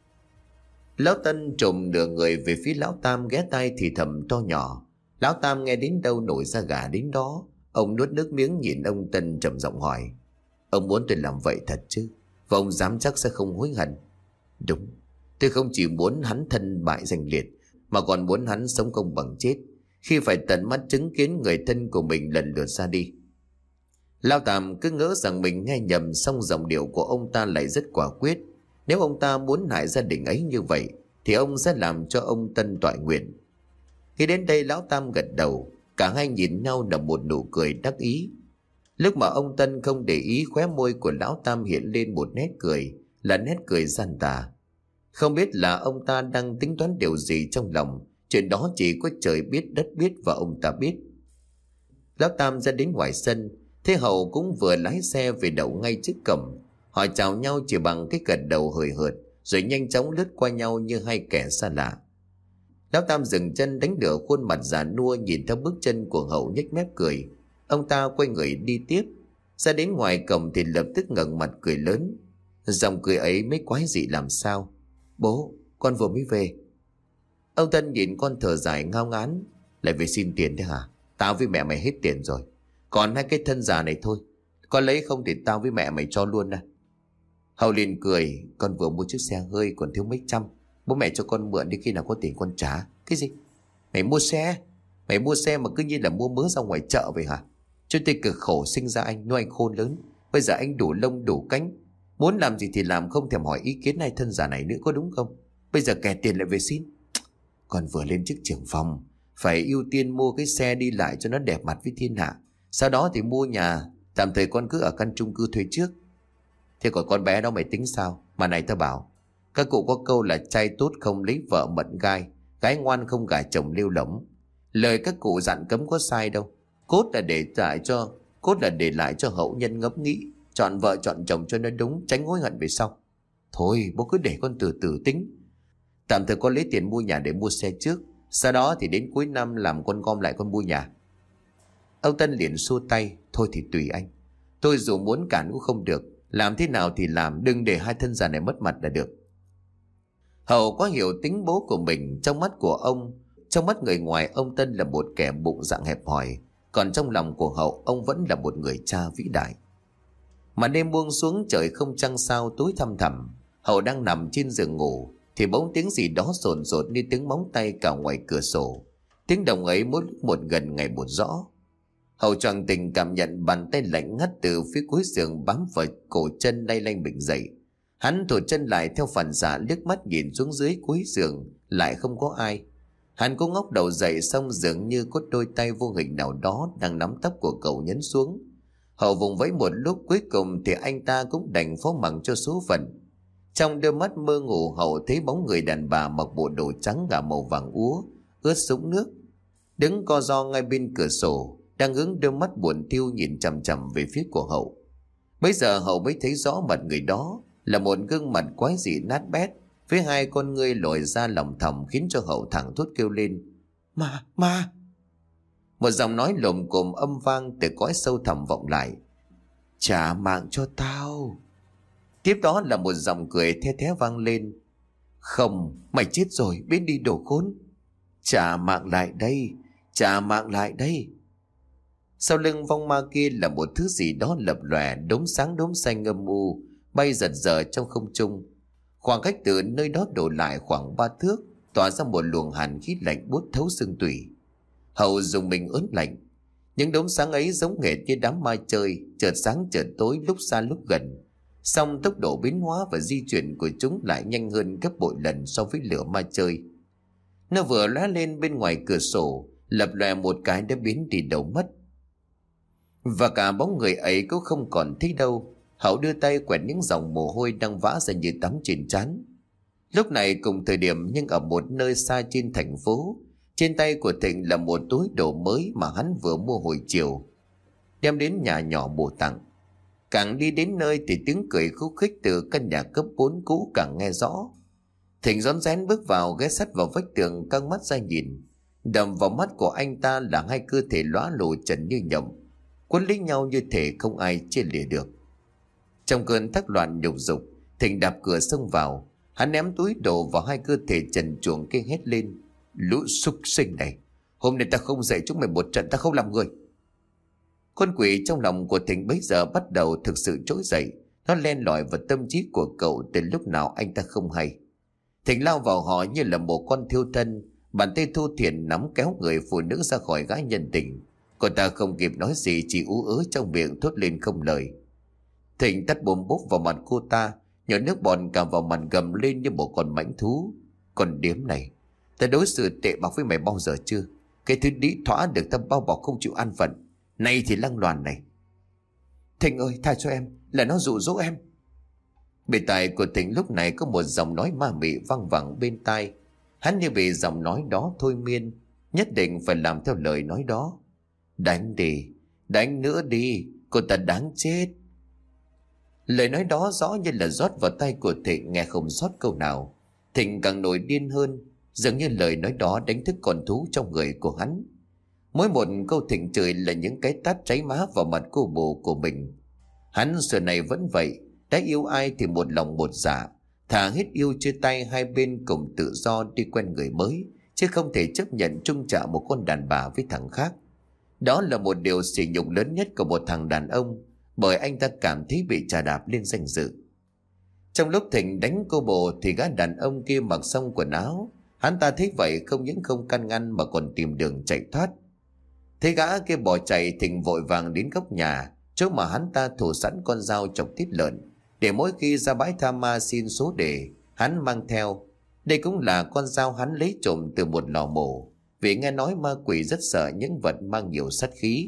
Lão Tân trồm nửa người về phía lão Tam, ghé tai thì thầm to nhỏ. Lão Tam nghe đến đâu nổi da gà đến đó. Ông nuốt nước miếng nhìn ông Tân trầm giọng hỏi, ông muốn tôi làm vậy thật chứ? Và ông dám chắc sẽ không hối hận? Đúng, tôi không chỉ muốn hắn thân bại danh liệt, mà còn muốn hắn sống không bằng chết, khi phải tận mắt chứng kiến người thân của mình lần lượt ra đi. Lão Tam cứ ngỡ rằng mình nghe nhầm, xong giọng điệu của ông ta lại rất quả quyết. Nếu ông ta muốn hại gia đình ấy như vậy thì ông sẽ làm cho ông Tân toại nguyện. Khi đến đây lão Tam gật đầu, cả hai nhìn nhau nở một nụ cười đắc ý. Lúc mà ông Tân không để ý, khóe môi của lão Tam hiện lên một nét cười, là nét cười gian tà. Không biết là ông ta đang tính toán điều gì trong lòng, chuyện đó chỉ có trời biết đất biết và ông ta biết. Lão Tam ra đến ngoài sân, Thế Hậu cũng vừa lái xe về đậu ngay trước cổng. Họ chào nhau chỉ bằng cái gật đầu hời hợt, rồi nhanh chóng lướt qua nhau như hai kẻ xa lạ. Lão Tam dừng chân, đánh đỡ khuôn mặt già nua, nhìn theo bước chân của Hậu nhếch mép cười. Ông ta quay người đi tiếp. Ra đến ngoài cổng thì lập tức ngẩng mặt cười lớn. Dòng cười ấy mới quái dị làm sao. Bố, con vừa mới về. Ông Tân nhìn con thở dài ngao ngán. Lại về xin tiền thế hả? Tao với mẹ mày hết tiền rồi, còn hai cái thân già này thôi. Con lấy không thì tao với mẹ mày cho luôn nè. Hậu liền cười, con vừa mua chiếc xe hơi còn thiếu mấy trăm, bố mẹ cho con mượn đi, khi nào có tiền con trả. Cái gì? Mày mua xe? Mày mua xe mà cứ như là mua mớ ra ngoài chợ vậy hả? Cho tôi cực khổ sinh ra anh, nuôi anh khôn lớn, bây giờ anh đủ lông đủ cánh, muốn làm gì thì làm, không thèm hỏi ý kiến hai thân già này nữa, có đúng không? Bây giờ kẻ tiền lại về xin. Con vừa lên chức trưởng phòng, phải ưu tiên mua cái xe đi lại cho nó đẹp mặt với thiên hạ. Sau đó thì mua nhà, tạm thời con cứ ở căn chung cư thuê trước. Thế còn con bé đó mày tính sao? Mà này tao bảo, các cụ có câu là trai tốt không lấy vợ mận gai, gái ngoan không gả chồng lêu lỏng. Lời các cụ dặn cấm có sai đâu. Cốt là để lại cho Cốt là để lại cho hậu nhân ngẫm nghĩ, chọn vợ chọn chồng cho nó đúng, tránh hối hận về sau. Thôi bố cứ để con từ từ tính. Tạm thời con lấy tiền mua nhà để mua xe trước, sau đó thì đến cuối năm làm con gom lại con mua nhà. Ông Tân liền xua tay. Thôi thì tùy anh. Tôi dù muốn cản cũng không được. Làm thế nào thì làm, đừng để hai thân già này mất mặt là được. Hậu quá hiểu tính bố của mình. Trong mắt của ông, trong mắt người ngoài, ông Tân là một kẻ bụng dạ hẹp hòi. Còn trong lòng của Hậu, ông vẫn là một người cha vĩ đại. Mà đêm buông xuống, trời không trăng sao, tối thăm thẳm. Hậu đang nằm trên giường ngủ thì bỗng tiếng gì đó rồn rột như tiếng móng tay cào ngoài cửa sổ. Tiếng động ấy mỗi lúc một gần ngày một rõ. Hậu choàng tỉnh, cảm nhận bàn tay lạnh ngắt từ phía cuối giường bám vào cổ chân, lay lay mình dậy. Hắn thụt chân lại theo phản xạ, liếc mắt nhìn xuống dưới cuối giường, lại không có ai. Hắn cũng ngóc đầu dậy, xong dường như có đôi tay vô hình nào đó đang nắm tóc của cậu nhấn xuống. Hậu vùng vẫy một lúc, cuối cùng thì anh ta cũng đành phó mặc cho số phận. Trong đôi mắt mơ ngủ, Hậu thấy bóng người đàn bà mặc bộ đồ trắng gà màu vàng úa, ướt sũng nước, đứng co ro ngay bên cửa sổ, đang hướng đôi mắt buồn thiu nhìn chằm chằm về phía của Hậu. Bây giờ Hậu mới thấy rõ mặt người đó là một gương mặt quái dị nát bét, với hai con ngươi lồi ra lòng thòng, khiến cho Hậu thẳng thốt kêu lên: Ma, ma! Một giọng nói lồm cồm âm vang từ cõi sâu thẳm vọng lại: Trả mạng cho tao! Tiếp đó là một giọng cười the thé vang lên: Không, mày chết rồi, biến đi đồ khốn! Trả mạng lại đây, trả mạng lại đây! Sau lưng vong ma kia là một thứ gì đó lập lòe, đốm sáng đốm xanh âm u, bay giật giở trong không trung. Khoảng cách từ nơi đó đổ lại khoảng ba thước, tỏa ra một luồng hàn khí lạnh buốt thấu xương tủy. Hậu dùng mình ớn lạnh. Những đốm sáng ấy giống hệt như đám ma chơi, chợt sáng chợt tối, lúc xa lúc gần. Song tốc độ biến hóa và di chuyển của chúng lại nhanh hơn gấp bội lần so với lửa ma chơi. Nó vừa lóe lên bên ngoài cửa sổ, lập lòe một cái đã biến đi đâu mất. Và cả bóng người ấy cũng không còn thấy đâu. Hậu đưa tay quẹt những dòng mồ hôi đang vã ra như tắm trên trán. Lúc này cùng thời điểm, nhưng ở một nơi xa trên thành phố, trên tay của Thịnh là một túi đồ mới mà hắn vừa mua hồi chiều, đem đến nhà nhỏ bổ tặng. Càng đi đến nơi thì tiếng cười khúc khích từ căn nhà cấp bốn cũ càng nghe rõ. Thịnh rón rén bước vào, ghé sát vào vách tường, căng mắt ra nhìn. Đầm vào mắt của anh ta là hai cơ thể lóa lồ trần như nhộng, quấn lấy nhau như thể không ai chia lìa được. Trong cơn thắc loạn nhục dục, Thịnh đạp cửa xông vào. Hắn ném túi đồ vào hai cơ thể trần truồng kia, hét lên: Lũ súc sinh này, hôm nay ta không dạy chúng mày một trận, ta không làm người. Con quỷ trong lòng của Thịnh bấy giờ bắt đầu thực sự trỗi dậy. Nó len lỏi vào tâm trí của cậu từ lúc nào anh ta không hay. Thịnh lao vào họ như là một con thiêu thân, bàn tay thô thiển nắm kéo người phụ nữ ra khỏi gái nhân tình. Cô ta không kịp nói gì, chỉ ú ớ trong miệng thốt lên không lời. Thịnh tắt bồm bốp vào mặt cô ta, nhỏ nước bọt cả vào mặt, gầm lên như một con mãnh thú: Con điếm này, ta đối xử tệ bạc với mày bao giờ chưa? Cái thứ đĩ thỏa được ta bao bọc không chịu an phận, nay thì lăng loàn này. Thịnh ơi, tha cho em, là nó dụ dỗ em. Bề tai của Thịnh lúc này có một giọng nói ma mị văng vẳng bên tai. Hắn như bị giọng nói đó thôi miên, nhất định phải làm theo lời nói đó. Đánh đi, đánh nữa đi, cô ta đáng chết. Lời nói đó rõ như là rót vào tay của Thịnh, nghe không sót câu nào. Thịnh càng nổi điên hơn, dường như lời nói đó đánh thức con thú trong người của hắn. Mỗi một câu Thịnh chửi là những cái tát cháy má vào mặt cô bồ của mình. Hắn xưa này vẫn vậy, đã yêu ai thì một lòng một dạ, thà hết yêu chia tay, hai bên cùng tự do đi quen người mới, chứ không thể chấp nhận chung trả một con đàn bà với thằng khác. Đó là một điều sỉ nhục lớn nhất của một thằng đàn ông, bởi anh ta cảm thấy bị chà đạp lên danh dự. Trong lúc Thịnh đánh cô bồ thì gã đàn ông kia mặc xong quần áo. Hắn ta thấy vậy không những không can ngăn mà còn tìm đường chạy thoát. Thấy gã kia bỏ chạy, Thịnh vội vàng đến góc nhà, chỗ mà hắn ta thủ sẵn con dao chọc tiết lợn, để mỗi khi ra bãi tha ma xin số đề, hắn mang theo. Đây cũng là con dao hắn lấy trộm từ một lò mổ, vì nghe nói ma quỷ rất sợ những vật mang nhiều sát khí.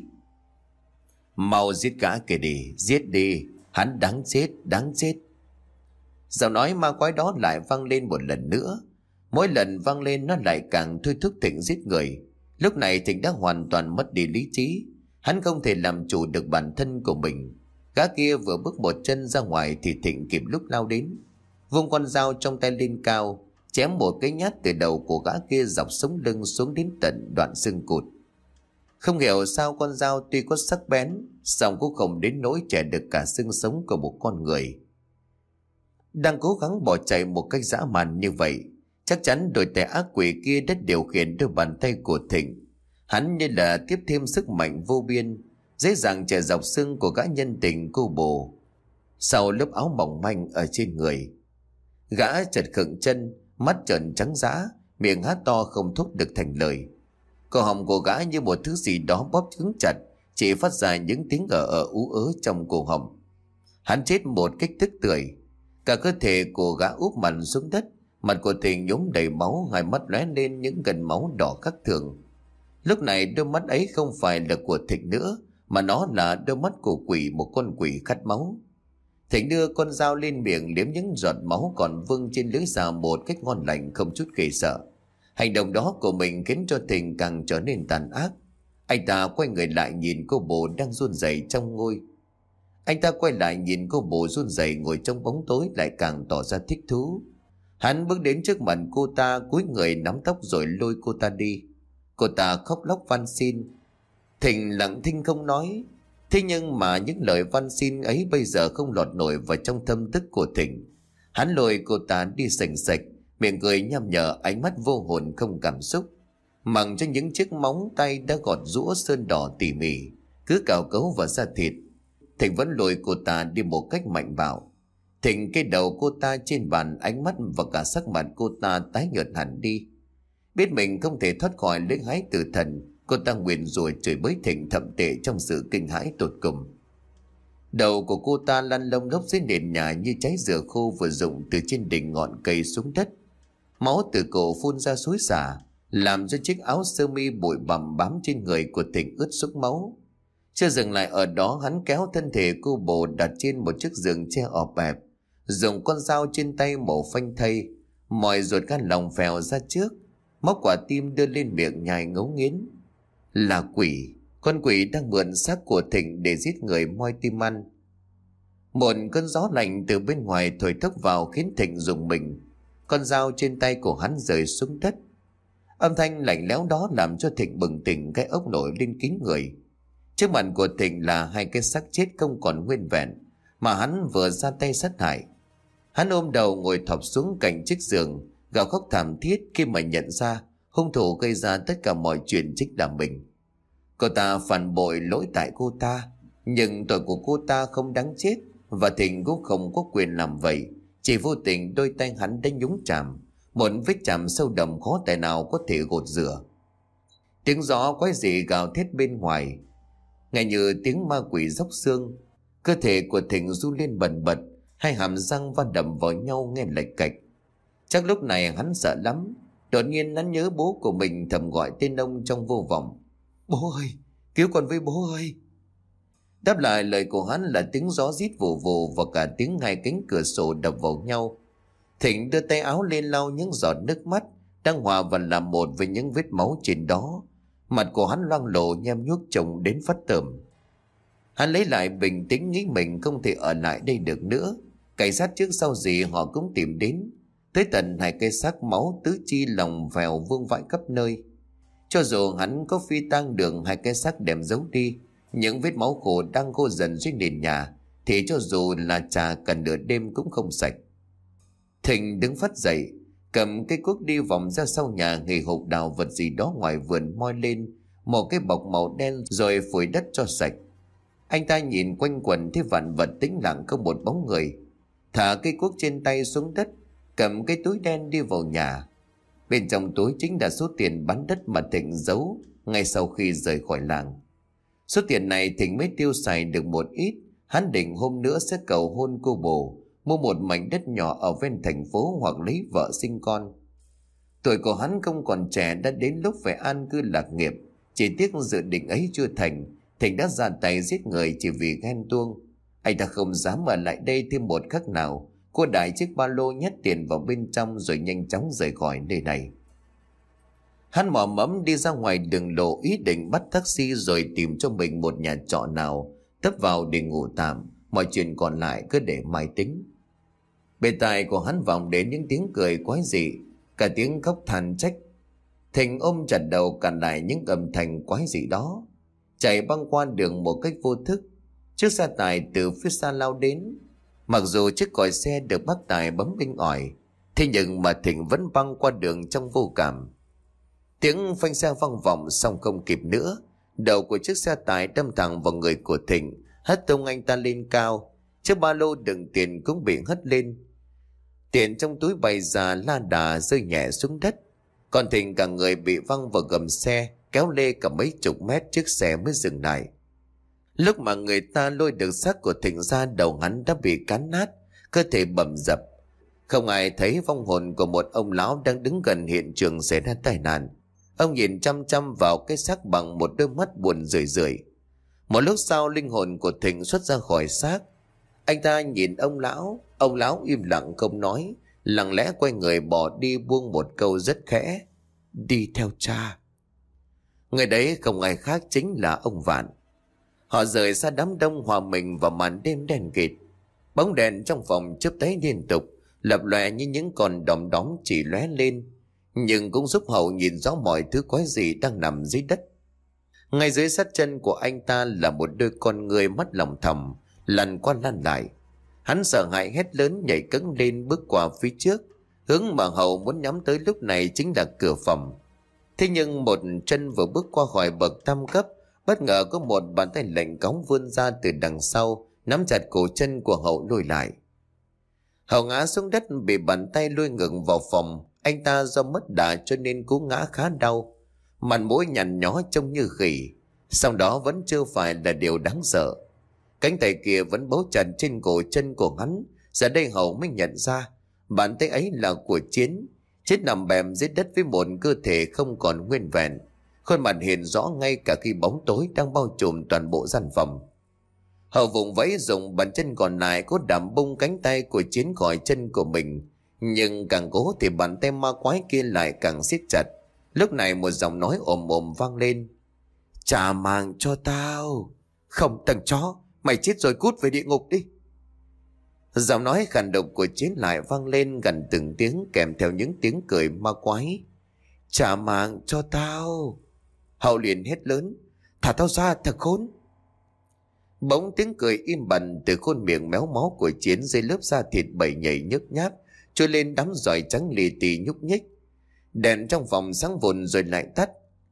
Mau giết gã kia đi, giết đi, hắn đáng chết, đáng chết. Giọng nói ma quái đó lại vang lên một lần nữa. Mỗi lần vang lên nó lại càng thôi thúc Thịnh giết người. Lúc này Thịnh đã hoàn toàn mất đi lý trí. Hắn không thể làm chủ được bản thân của mình. Gã kia vừa bước một chân ra ngoài thì Thịnh kịp lúc lao đến, vung con dao trong tay lên cao, chém một cái nhát từ đầu của gã kia dọc sống lưng xuống đến tận đoạn xương cụt. Không hiểu sao con dao tuy có sắc bén, song cũng không đến nỗi chẻ được cả xương sống của một con người. Đang cố gắng bỏ chạy một cách dã man như vậy, chắc chắn đôi tay ác quỷ kia đã điều khiển đôi bàn tay của Thịnh. Hắn như là tiếp thêm sức mạnh vô biên, dễ dàng chẻ dọc xương của gã nhân tình cô bồ sau lớp áo mỏng manh ở trên người. Gã chật khựng chân, mắt trợn trắng dã, miệng há to không thốt được thành lời. Cổ họng của gã như một thứ gì đó bóp cứng chặt, chỉ phát ra những tiếng ở ở ú ớ trong cổ họng. Hắn chết một cách tức tưởi. Cả cơ thể của gã úp mặt xuống đất, mặt của Thịnh nhốm đầy máu, hai mắt lóe lên những gần máu đỏ khắc thường. Lúc này đôi mắt ấy không phải là của Thịnh nữa, mà nó là đôi mắt của quỷ, một con quỷ khát máu. Thịnh đưa con dao lên miệng liếm những giọt máu còn vương trên lưỡi dao một cách ngon lành không chút ghê sợ. Hành động đó của mình khiến cho Thịnh càng trở nên tàn ác. Anh ta quay người lại nhìn cô bồ đang run rẩy trong ngôi. Anh ta quay lại nhìn cô bồ run rẩy ngồi trong bóng tối lại càng tỏ ra thích thú. Hắn bước đến trước mặt cô ta, cúi người nắm tóc rồi lôi cô ta đi. Cô ta khóc lóc van xin. Thịnh lặng thinh không nói. Thế nhưng mà những lời van xin ấy bây giờ không lọt nổi vào trong tâm thức của Thịnh. Hắn lôi cô ta đi sành sạch, miệng cười nham nhở, ánh mắt vô hồn không cảm xúc. Mặc cho những chiếc móng tay đã gọt giũa sơn đỏ tỉ mỉ cứ cào cấu vào da thịt, Thịnh vẫn lôi cô ta đi một cách mạnh bạo. Thịnh cái đầu cô ta trên bàn, ánh mắt và cả sắc mặt cô ta tái nhợt hẳn đi. Biết mình không thể thoát khỏi lưỡi hái tử thần, cô ta nguyền rủa chửi bới Thịnh thậm tệ trong sự kinh hãi tột cùng. Đầu của cô ta lăn lông lốc dưới nền nhà như trái dừa khô vừa rụng từ trên đỉnh ngọn cây xuống đất. Máu từ cổ phun ra xối xả, làm cho chiếc áo sơ mi bụi bặm bám trên người của Thịnh ướt sũng máu. Chưa dừng lại ở đó, hắn kéo thân thể cô bồ đặt trên một chiếc giường tre ọp ẹp, dùng con dao trên tay mổ phanh thây, mỏi ruột gan lòng phèo ra trước, móc quả tim đưa lên miệng nhai ngấu nghiến. Là quỷ, con quỷ đang mượn xác của Thịnh để giết người moi tim ăn. Một cơn gió lạnh từ bên ngoài thổi thốc vào khiến Thịnh rùng mình. Con dao trên tay của hắn rơi xuống đất. Âm thanh lạnh lẽo đó làm cho Thịnh bừng tỉnh, cái ốc nổi lên kín người. Trước mặt của Thịnh là hai cái xác chết không còn nguyên vẹn mà hắn vừa ra tay sát hại. Hắn ôm đầu ngồi thọp xuống cạnh chiếc giường, gào khóc thảm thiết khi mà nhận ra hung thủ gây ra tất cả mọi chuyện chính là mình. Cô ta phản bội lỗi tại cô ta, nhưng tội của cô ta không đáng chết, và Thịnh cũng không có quyền làm vậy. Chỉ vô tình đôi tay hắn đã nhúng chạm, một vết chạm sâu đậm khó tài nào có thể gột rửa. Tiếng gió quái dị gào thét bên ngoài, nghe như tiếng ma quỷ róc xương. Cơ thể của Thịnh run lên bần bật, hai hàm răng va đập vào nhau nghe lạch cạch. Chắc lúc này hắn sợ lắm. Đột nhiên hắn nhớ bố của mình, thầm gọi tên ông trong vô vọng. Bố ơi, cứu con với bố ơi. Đáp lại lời của hắn là tiếng gió rít vù vù và cả tiếng hai cánh cửa sổ đập vào nhau. Thịnh đưa tay áo lên lau những giọt nước mắt đang hòa vào làm một với những vết máu trên đó. Mặt của hắn loang lổ nhem nhuốc trông đến phát tởm. Hắn lấy lại bình tĩnh, nghĩ mình không thể ở lại đây được nữa. Cảnh sát trước sau gì họ cũng tìm đến, tới tận hai cây xác máu tứ chi lòng vèo vương vãi khắp nơi. Cho dù hắn có phi tang đường hai cái xác đem giấu đi, những vết máu khổ đang khô dần dưới nền nhà, thì cho dù là trà cả nửa đêm cũng không sạch. Thịnh đứng phát dậy, cầm cây cuốc đi vòng ra sau nhà, nghề hộp đào vật gì đó ngoài vườn moi lên một cái bọc màu đen rồi phủi đất cho sạch. Anh ta nhìn quanh quẩn thấy vạn vật tĩnh lặng, không một bóng người. Thả cây cuốc trên tay xuống đất, cầm cái túi đen đi vào nhà. Bên trong túi chính là số tiền bán đất mà Thịnh giấu ngay sau khi rời khỏi làng. Số tiền này Thịnh mới tiêu xài được một ít. Hắn định hôm nữa sẽ cầu hôn cô bồ, mua một mảnh đất nhỏ ở ven thành phố hoặc lấy vợ sinh con. Tuổi của hắn không còn trẻ, đã đến lúc phải an cư lạc nghiệp. Chỉ tiếc dự định ấy chưa thành, Thịnh đã ra tay giết người chỉ vì ghen tuông. Anh ta không dám ở lại đây thêm một khắc nào. Cô đại chiếc ba lô nhét tiền vào bên trong rồi nhanh chóng rời khỏi nơi này. Hắn mò mẫm đi ra ngoài đường lộ, ý định bắt taxi rồi tìm cho mình một nhà trọ nào tấp vào để ngủ tạm. Mọi chuyện còn lại cứ để mai tính. Bề tai của hắn vọng đến những tiếng cười quái dị, cả tiếng khóc than trách. Thịnh ôm chặt đầu cản lại những âm thanh quái dị đó. chạy băng qua đường một cách vô thức. Chiếc xe tải từ phía xa lao đến. Mặc dù chiếc còi xe được bác tài bấm inh ỏi, thế nhưng mà Thịnh vẫn băng qua đường trong vô cảm. Tiếng phanh xe vang vọng xong không kịp nữa, đầu của chiếc xe tải đâm thẳng vào người của Thịnh, hất tung anh ta lên cao. Chiếc ba lô đựng tiền cũng bị hất lên. Tiền trong túi bay ra la đà rơi nhẹ xuống đất. Còn Thịnh cả người bị văng vào gầm xe, kéo lê cả mấy chục mét chiếc xe mới dừng lại. Lúc mà người ta lôi được xác của Thịnh ra, đầu hắn đã bị cán nát, cơ thể bầm dập. Không ai thấy vong hồn của một ông lão đang đứng gần hiện trường xảy ra tai nạn. Ông nhìn chăm chăm vào cái xác bằng một đôi mắt buồn rười rượi. Một lúc sau linh hồn của Thịnh xuất ra khỏi xác. Anh ta nhìn ông lão, ông lão im lặng không nói, lặng lẽ quay người bỏ đi buông một câu rất khẽ: "Đi theo cha." Người đấy không ai khác chính là ông Vạn. Họ rời xa đám đông hòa mình vào màn đêm đen kịt. Bóng đèn trong phòng chớp cháy liên tục, lập lòe như những con đom đóm chỉ lóe lên, nhưng cũng giúp Hậu nhìn rõ mọi thứ quái dị đang nằm dưới đất. Ngay dưới sát chân của anh ta là một đôi con người mắt lòng thầm, lăn qua lăn lại. Hắn sợ hãi hét lớn, nhảy cẫng lên bước qua phía trước. Hướng mà Hậu muốn nhắm tới lúc này chính là cửa phòng. Thế nhưng một chân vừa bước qua khỏi bậc tam cấp, bất ngờ có một bàn tay lạnh cóng vươn ra từ đằng sau, nắm chặt cổ chân của Hậu lôi lại. Hậu ngã xuống đất bị bàn tay lôi ngược vào phòng. Anh ta do mất đà cho nên cú ngã khá đau, mặt mũi nhăn nhó trông như khỉ. Sau đó vẫn chưa phải là điều đáng sợ. Cánh tay kia vẫn bấu chặt trên cổ chân của hắn. Giờ đây Hậu mới nhận ra bàn tay ấy là của Chiến. Chiến nằm bẹp dưới đất với một cơ thể không còn nguyên vẹn, khuôn mặt hiện rõ ngay cả khi bóng tối đang bao trùm toàn bộ gian phòng. Hậu vùng vẫy dùng bàn chân còn lại cố đạp bung cánh tay của Chiến khỏi chân của mình, nhưng càng cố thì bàn tay ma quái kia lại càng siết chặt. Lúc này một giọng nói ồm ồm vang lên: "Trả mạng cho tao." "Không, thằng chó, mày chết rồi, cút về địa ngục đi." Giọng nói khàn độc của Chiến lại vang lên gần từng tiếng, kèm theo những tiếng cười ma quái. "Trả mạng cho tao." Hậu liền hét lớn: "Thả tao ra, thằng khốn!" Bỗng tiếng cười im bặt từ khuôn miệng méo máu của Chiến, dưới lớp da thịt bầy nhảy nhức nhác trôi lên đám giỏi trắng lì tì nhúc nhích. Đèn trong phòng sáng vụn rồi lại tắt.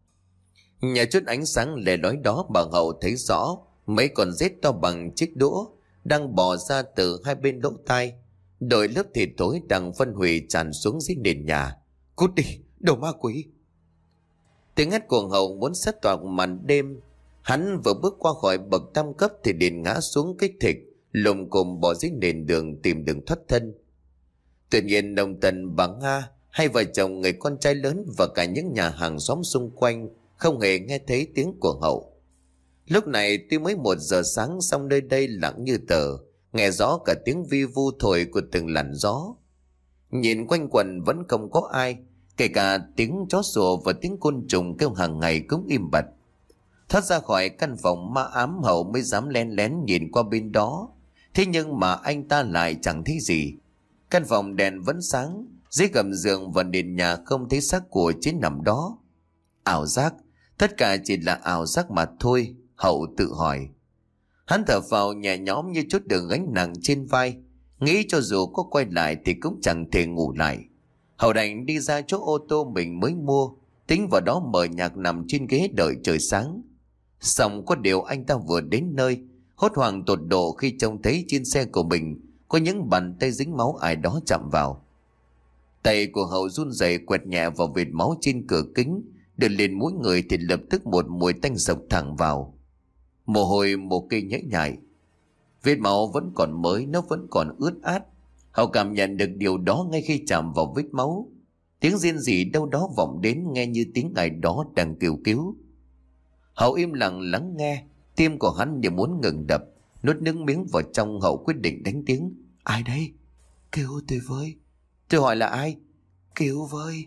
Nhà chút ánh sáng lè lói đó, bà Hậu thấy rõ mấy con rết to bằng chiếc đũa đang bò ra từ hai bên lỗ tai. Đội lớp thịt thối đang phân hủy tràn xuống dưới nền nhà. "Cút đi, đồ ma quỷ!" Tiếng hét của Hậu muốn xé toạc màn đêm. Hắn vừa bước qua khỏi bậc tam cấp thì liền ngã xuống kích thịch, lồm cồm bò dưới nền đường tìm đường thoát thân. Tuy nhiên ông Tần, bà Nga, hai vợ chồng người con trai lớn và cả những nhà hàng xóm xung quanh không hề nghe thấy tiếng của Hậu. Lúc này tuy mới một giờ sáng, song nơi đây lặng như tờ, nghe rõ cả tiếng vi vu thổi của từng làn gió. Nhìn quanh quần vẫn không có ai, kể cả tiếng chó sủa và tiếng côn trùng kêu hàng ngày cũng im bặt. Thoát ra khỏi căn phòng ma ám, Hậu mới dám len lén nhìn qua bên đó. Thế nhưng mà anh ta lại chẳng thấy gì. Căn phòng đèn vẫn sáng, dưới gầm giường và nền nhà không thấy xác của Chiến nằm đó. Ảo giác, tất cả chỉ là ảo giác mà thôi, Hậu tự hỏi. Hắn thở phào nhẹ nhõm như chút được gánh nặng trên vai, nghĩ cho dù có quay lại thì cũng chẳng thể ngủ lại. Hậu đành đi ra chỗ ô tô mình mới mua, tính vào đó mở nhạc nằm trên ghế đợi trời sáng. Xong có điều anh ta vừa đến nơi, hốt hoảng tột độ khi trông thấy trên xe của mình có những bàn tay dính máu ai đó chạm vào. Tay của Hậu run rẩy quẹt nhẹ vào vệt máu trên cửa kính, đưa lên mũi người thì lập tức một mùi tanh sộc thẳng vào. Mồ hôi mồ kê nhễ nhại. Vết máu vẫn còn mới, nó vẫn còn ướt át. Hậu cảm nhận được điều đó ngay khi chạm vào vết máu. Tiếng rên rỉ đâu đó vọng đến, nghe như tiếng ai đó đang kêu cứu. Hậu im lặng lắng nghe, tim của hắn như muốn ngừng đập. Nuốt nước miếng vào trong, Hậu quyết định đánh tiếng: "Ai đây? Kêu tôi với." "Tôi hỏi là ai?" "Kêu với."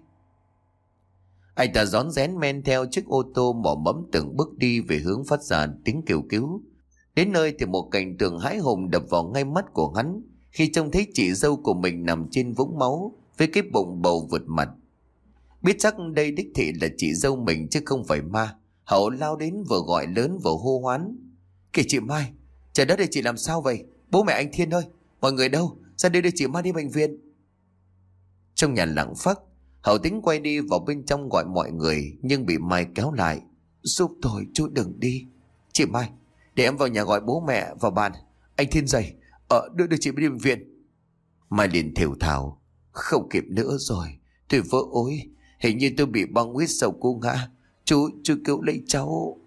Anh ta rón rén men theo chiếc ô tô mỏ mẫm từng bước đi về hướng phát ra tiếng kêu cứu. Đến nơi thì một cảnh tượng hãi hùng đập vào ngay mắt của hắn khi trông thấy chị dâu của mình nằm trên vũng máu với cái bụng bầu vượt mặt. Biết chắc đây đích thị là chị dâu mình chứ không phải ma, Hậu lao đến vừa gọi lớn vừa hô hoán: Kìa chị Mai, trời đất ơi, chị làm sao vậy? Bố mẹ anh Thiên ơi, mọi người đâu? Ra đây đưa chị Mai đi bệnh viện. Trong nhà lặng phắc, Hậu tính quay đi vào bên trong gọi mọi người, nhưng bị Mai kéo lại: Giúp tôi, chú đừng đi. Chị Mai, để em vào nhà gọi bố mẹ và bạn. Anh Thiên dậy, ờ, đưa đưa chị đi bệnh viện. Mai liền thều thào: Không kịp nữa rồi, tôi vỡ ối, hình như tôi bị băng huyết sau cú ngã. Chú, chú cứu lấy cháu.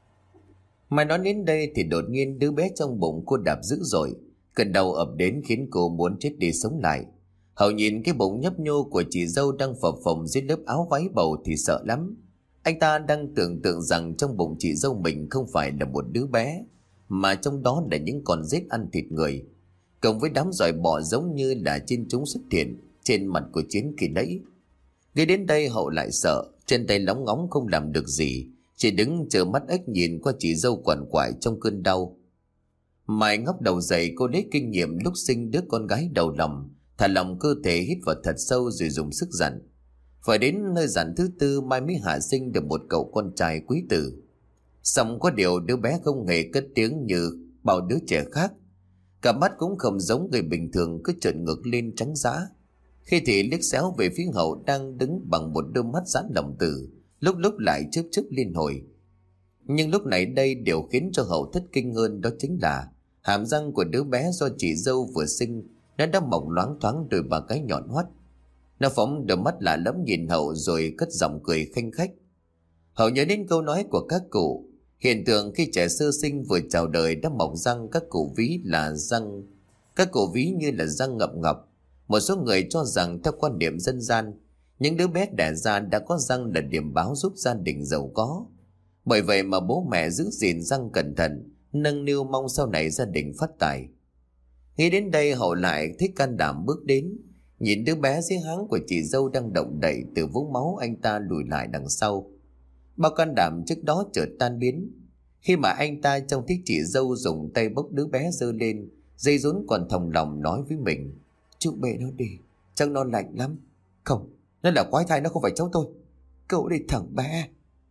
Mai nói đến đây thì đột nhiên đứa bé trong bụng cô đạp dữ dội, cơn đau ập đến khiến cô muốn chết đi sống lại. Hậu nhìn cái bụng nhấp nhô của chị dâu đang phập phồng dưới lớp áo váy bầu thì sợ lắm. Anh ta đang tưởng tượng rằng trong bụng chị dâu mình không phải là một đứa bé, mà trong đó là những con rết ăn thịt người, cộng với đám giỏi bọ giống như là trên chúng xuất hiện trên mặt của Chiến kỳ nãy. Ngay đến đây Hậu lại sợ, trên tay lóng ngóng không làm được gì, chỉ đứng chờ mắt ếch nhìn qua chị dâu quằn quại trong cơn đau. Mai ngóc đầu dậy, cô lấy kinh nghiệm lúc sinh đứa con gái đầu lòng, thả lòng cơ thể hít vào thật sâu rồi dùng sức dặn. Phải đến nơi dặn thứ tư Mai mới hạ sinh được một cậu con trai quý tử. Song có điều đứa bé không hề cất tiếng như bao đứa trẻ khác, cả mắt cũng không giống người bình thường, cứ trợn ngược lên trắng dã. Khi thì liếc xéo về phía Hậu đang đứng bằng một đôi mắt giãn đồng tử, lúc lúc lại chớp chớp liên hồi. Nhưng lúc này đây điều khiến cho Hậu thất kinh hơn đó chính là hàm răng của đứa bé do chị dâu vừa sinh nó đã mọc loáng thoáng đôi ba cái nhọn hoắt. Nó phóng đôi mắt lạ lẫm nhìn Hậu rồi cất giọng cười khanh khách. Hậu nhớ đến câu nói của các cụ, hiện tượng khi trẻ sơ sinh vừa chào đời đã mọc răng, các cụ ví là răng các cụ ví như là răng ngập ngập. Một số người cho rằng theo quan điểm dân gian, những đứa bé đẻ ra đã có răng là điểm báo giúp gia đình giàu có. Bởi vậy mà bố mẹ giữ gìn răng cẩn thận, nâng niu mong sau này gia đình phát tài. Nghĩ đến đây Hậu lại thích can đảm bước đến, nhìn đứa bé dưới háng của chị dâu đang động đậy từ vũng máu, anh ta lùi lại đằng sau. Bao can đảm trước đó chợt tan biến khi mà anh ta trông thấy chị dâu dùng tay bốc đứa bé giơ lên, dây rốn còn thòng lòng nói với mình: Chú bế nó đi, chắc nó lạnh lắm. Không, nó là quái thai, nó không phải cháu tôi. Cậu đi thằng bé.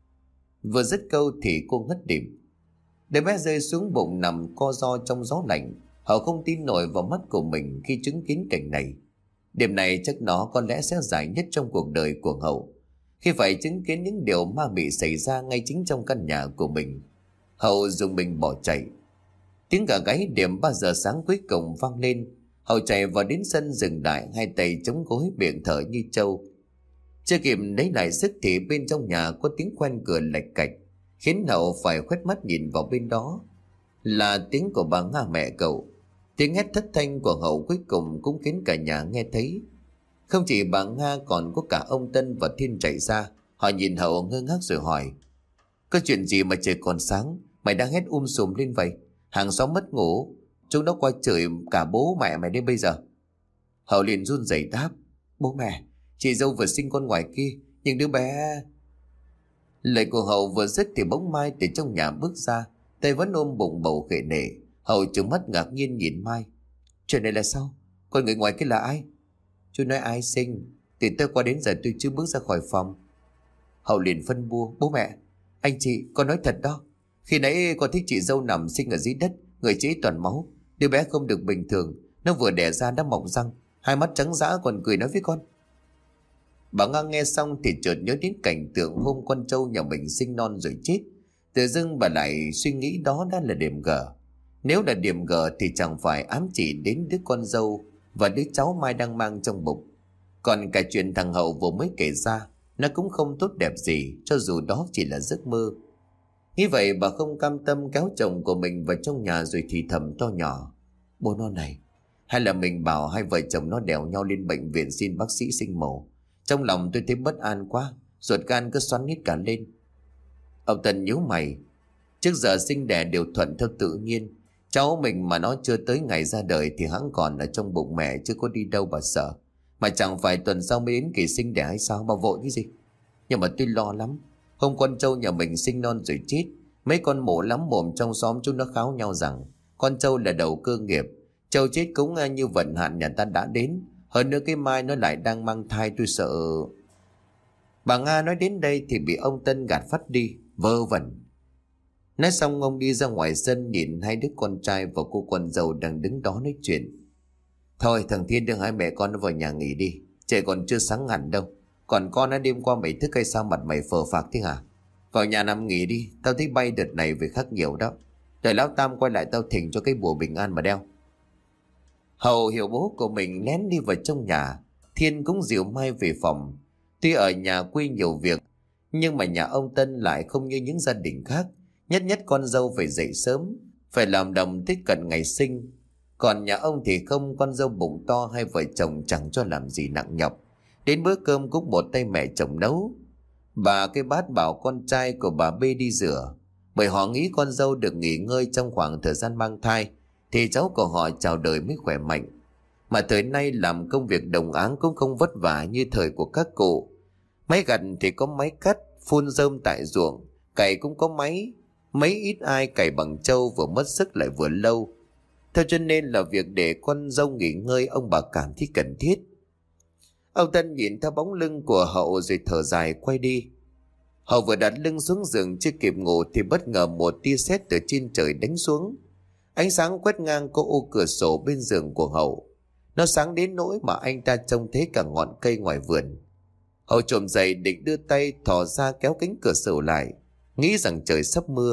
Vừa dứt câu thì cô ngất đệm. Đứa bé rơi xuống bụng nằm co ro trong gió lạnh. Hậu không tin nổi vào mắt của mình khi chứng kiến cảnh này. Đêm này chắc nó có lẽ sẽ dài nhất trong cuộc đời của Hậu, khi phải chứng kiến những điều ma mị xảy ra ngay chính trong căn nhà của mình. Hậu dùng mình bỏ chạy. Tiếng gà gáy điểm ba giờ sáng cuối cùng vang lên. Hậu chạy vào đến sân dừng lại, hai tay chống gối miệng thở như trâu. Chưa kịp lấy lại sức thì bên trong nhà có tiếng khoen cửa lạch cạch, khiến Hậu phải khoét mắt nhìn vào bên đó. Là tiếng của bà Nga mẹ cậu. Tiếng hét thất thanh của Hậu cuối cùng cũng khiến cả nhà nghe thấy. Không chỉ bà Nga, còn có cả ông Tân và Thiên chạy ra. Họ nhìn Hậu ngơ ngác rồi hỏi: Có chuyện gì mà trời còn sáng mày đang hét um sùm lên vậy? Hàng xóm mất ngủ, chúng nó qua chửi cả bố mẹ mày đến bây giờ. Hậu liền run rẩy đáp: Bố mẹ, chị dâu vừa sinh con ngoài kia, nhưng đứa bé... Lời của Hậu vừa dứt thì bỗng Mai từ trong nhà bước ra, tay vẫn ôm bụng bầu khệ nể. Hậu trừng mắt ngạc nhiên nhìn Mai: Chuyện này là sao? Con người ngoài kia là ai? Chú nói ai sinh? Từ tôi qua đến giờ tôi chưa bước ra khỏi phòng. Hậu liền phân bua: Bố mẹ, anh chị, con nói thật đó. Khi nãy con thấy chị dâu nằm sinh ở dưới đất, người chị toàn máu. Đứa bé không được bình thường, nó vừa đẻ ra đã mọc răng, hai mắt trắng dã còn cười nói với con. Bà Nga nghe xong thì chợt nhớ đến cảnh tượng hôm con trâu nhà mình sinh non rồi chết. Tự dưng bà lại suy nghĩ đó đã là điểm gở. Nếu là điểm gở thì chẳng phải ám chỉ đến đứa con dâu và đứa cháu Mai đang mang trong bụng. Còn cả chuyện thằng Hậu vừa mới kể ra, nó cũng không tốt đẹp gì, cho dù đó chỉ là giấc mơ. Như vậy bà không cam tâm kéo chồng của mình vào trong nhà rồi thì thầm to nhỏ: Bố nó này, hay là mình bảo hai vợ chồng nó đèo nhau lên bệnh viện xin bác sĩ sinh mổ. Trong lòng tôi thấy bất an quá, ruột gan cứ xoắn hết cả lên. Ông Tân nhíu mày: Trước giờ sinh đẻ đều thuận theo tự nhiên. Cháu mình mà nó chưa tới ngày ra đời thì hẵng còn ở trong bụng mẹ chứ có đi đâu bà sợ. Mà chẳng phải tuần sau mới đến kỳ sinh đẻ hay sao, bà vội cái gì? Nhưng mà tôi lo lắm. Hôm con trâu nhà mình sinh non rồi chết, mấy con mổ lắm mồm trong xóm chúng nó kháo nhau rằng con trâu là đầu cơ nghiệp. Trâu chết cũng như vận hạn nhà ta đã đến. Hơn nữa cái Mai nó lại đang mang thai, tôi sợ. Bà Nga nói đến đây thì bị ông Tân gạt phát đi. Vớ vẩn. Nói xong ông đi ra ngoài sân nhìn hai đứa con trai và cô con dâu đang đứng đó nói chuyện. Thôi thằng Thiên đưa hai mẹ con nó vào nhà nghỉ đi. Trời còn chưa sáng hẳn đâu. Còn con nó đêm qua mày thức hay sao mặt mày phờ phạc thế hả? Vào nhà nằm nghỉ đi. Tao thấy bay đợt này về khác nhiều đó. Đợi lão Tam quay lại tao thỉnh cho cái bùa bình an mà đeo. Hậu hiểu bố của mình lén đi vào trong nhà. Thiên cũng dìu Mai về phòng. Tuy ở nhà quy nhiều việc, nhưng mà nhà ông Tân lại không như những gia đình khác. Nhất nhất con dâu phải dậy sớm, phải làm đồng tới cận ngày sinh. Còn nhà ông thì không, con dâu bụng to, hai vợ chồng chẳng cho làm gì nặng nhọc. Đến bữa cơm cũng một tay mẹ chồng nấu. Bà cái bát bảo con trai của bà bê đi rửa, bởi họ nghĩ con dâu được nghỉ ngơi trong khoảng thời gian mang thai, thì cháu của họ chào đời mới khỏe mạnh. Mà thời nay làm công việc đồng áng cũng không vất vả như thời của các cụ. Máy gặt thì có máy cắt, phun rơm tại ruộng, cày cũng có máy. Mấy ít ai cày bằng trâu vừa mất sức lại vừa lâu. Theo cho nên là việc để con dâu nghỉ ngơi ông bà cảm thấy cần thiết. Ông Tân nhìn theo bóng lưng của Hậu rồi thở dài quay đi. Hậu vừa đặt lưng xuống giường chưa kịp ngủ thì bất ngờ một tia sét từ trên trời đánh xuống. Ánh sáng quét ngang qua ô cửa sổ bên giường của Hậu. Nó sáng đến nỗi mà anh ta trông thấy cả ngọn cây ngoài vườn. Hậu trồm dậy định đưa tay thò ra kéo cánh cửa sổ lại, nghĩ rằng trời sắp mưa.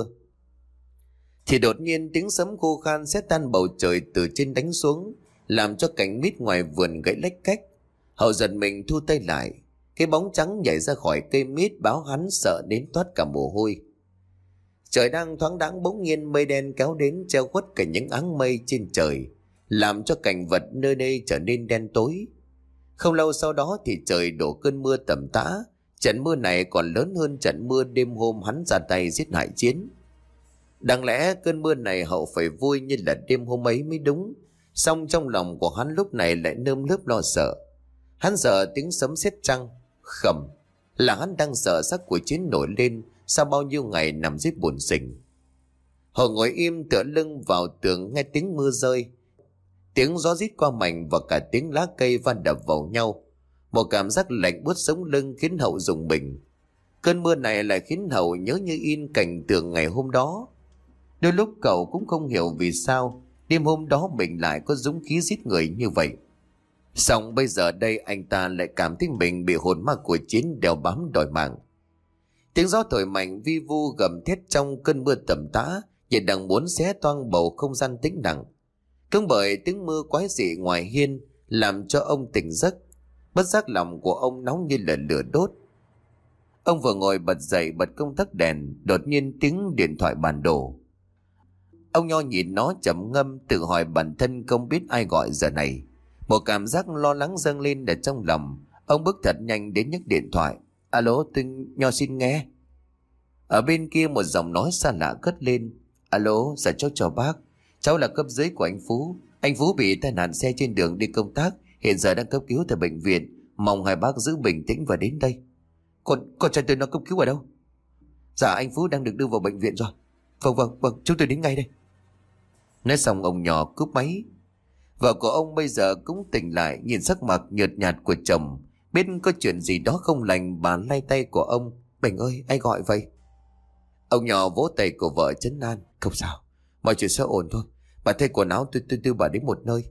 Thì đột nhiên tiếng sấm khô khan xé tan bầu trời từ trên đánh xuống, làm cho cành mít ngoài vườn gãy lách cách. Hậu giật mình thu tay lại. Cái bóng trắng nhảy ra khỏi cây mít báo hắn sợ đến toát cả mồ hôi. Trời đang thoáng đãng bỗng nhiên mây đen kéo đến che khuất cả những áng mây trên trời, làm cho cảnh vật nơi đây trở nên đen tối. Không lâu sau đó thì trời đổ cơn mưa tầm tã. Trận mưa này còn lớn hơn trận mưa đêm hôm hắn ra tay giết hại Chiến. Đáng lẽ cơn mưa này Hậu phải vui như là đêm hôm ấy mới đúng. Song trong lòng của hắn lúc này lại nơm nớp lo sợ. Hắn sợ tiếng sấm sét trăng khầm, là hắn đang sợ xác của Chiến nổi lên sau bao nhiêu ngày nằm dưới bùn sình. Hậu ngồi im tựa lưng vào tường nghe tiếng mưa rơi. Tiếng gió rít qua mảnh và cả tiếng lá cây va đập vào nhau. Một cảm giác lạnh buốt sống lưng khiến Hậu rùng mình. Cơn mưa này lại khiến Hậu nhớ như in cảnh tượng ngày hôm đó. Đôi lúc cậu cũng không hiểu vì sao đêm hôm đó mình lại có dũng khí giết người như vậy. Xong bây giờ đây anh ta lại cảm thấy mình bị hồn ma của Chiến đeo bám đòi mạng. Tiếng gió thổi mạnh vi vu gầm thét trong cơn mưa tầm tã, như đang muốn xé toang bầu không gian tĩnh lặng. Cũng bởi tiếng mưa quái dị ngoài hiên làm cho ông tỉnh giấc. Bất giác lòng của ông nóng như là lửa đốt. Ông vừa ngồi bật dậy bật công tắc đèn, đột nhiên tiếng điện thoại bàn đổ. Ông Nho nhìn nó trầm ngâm, tự hỏi bản thân không biết ai gọi giờ này. Một cảm giác lo lắng dâng lên ở trong lòng. Ông bước thật nhanh đến nhấc điện thoại. Alo, tôi Nho xin nghe. Ở bên kia một giọng nói xa lạ cất lên. Alo, dạ cháu chào bác. Cháu là cấp dưới của anh Phú. Anh Phú bị tai nạn xe trên đường đi công tác, hiện giờ đang cấp cứu tại bệnh viện. Mong hai bác giữ bình tĩnh và đến đây. Con, con trai tôi nó cấp cứu ở đâu? Dạ anh Phú đang được đưa vào bệnh viện rồi. Vâng vâng vâng, chúng tôi đến ngay đây. Nói xong ông nhỏ cúp máy. Vợ của ông bây giờ cũng tỉnh lại, nhìn sắc mặt nhợt nhạt của chồng, biết có chuyện gì đó không lành, bà lay tay của ông. Bình ơi, ai gọi vậy? Ông nhỏ vỗ tay của vợ trấn an. Không sao, mọi chuyện sẽ ổn thôi. Bà thay quần áo tôi tôi đưa bà đến một nơi.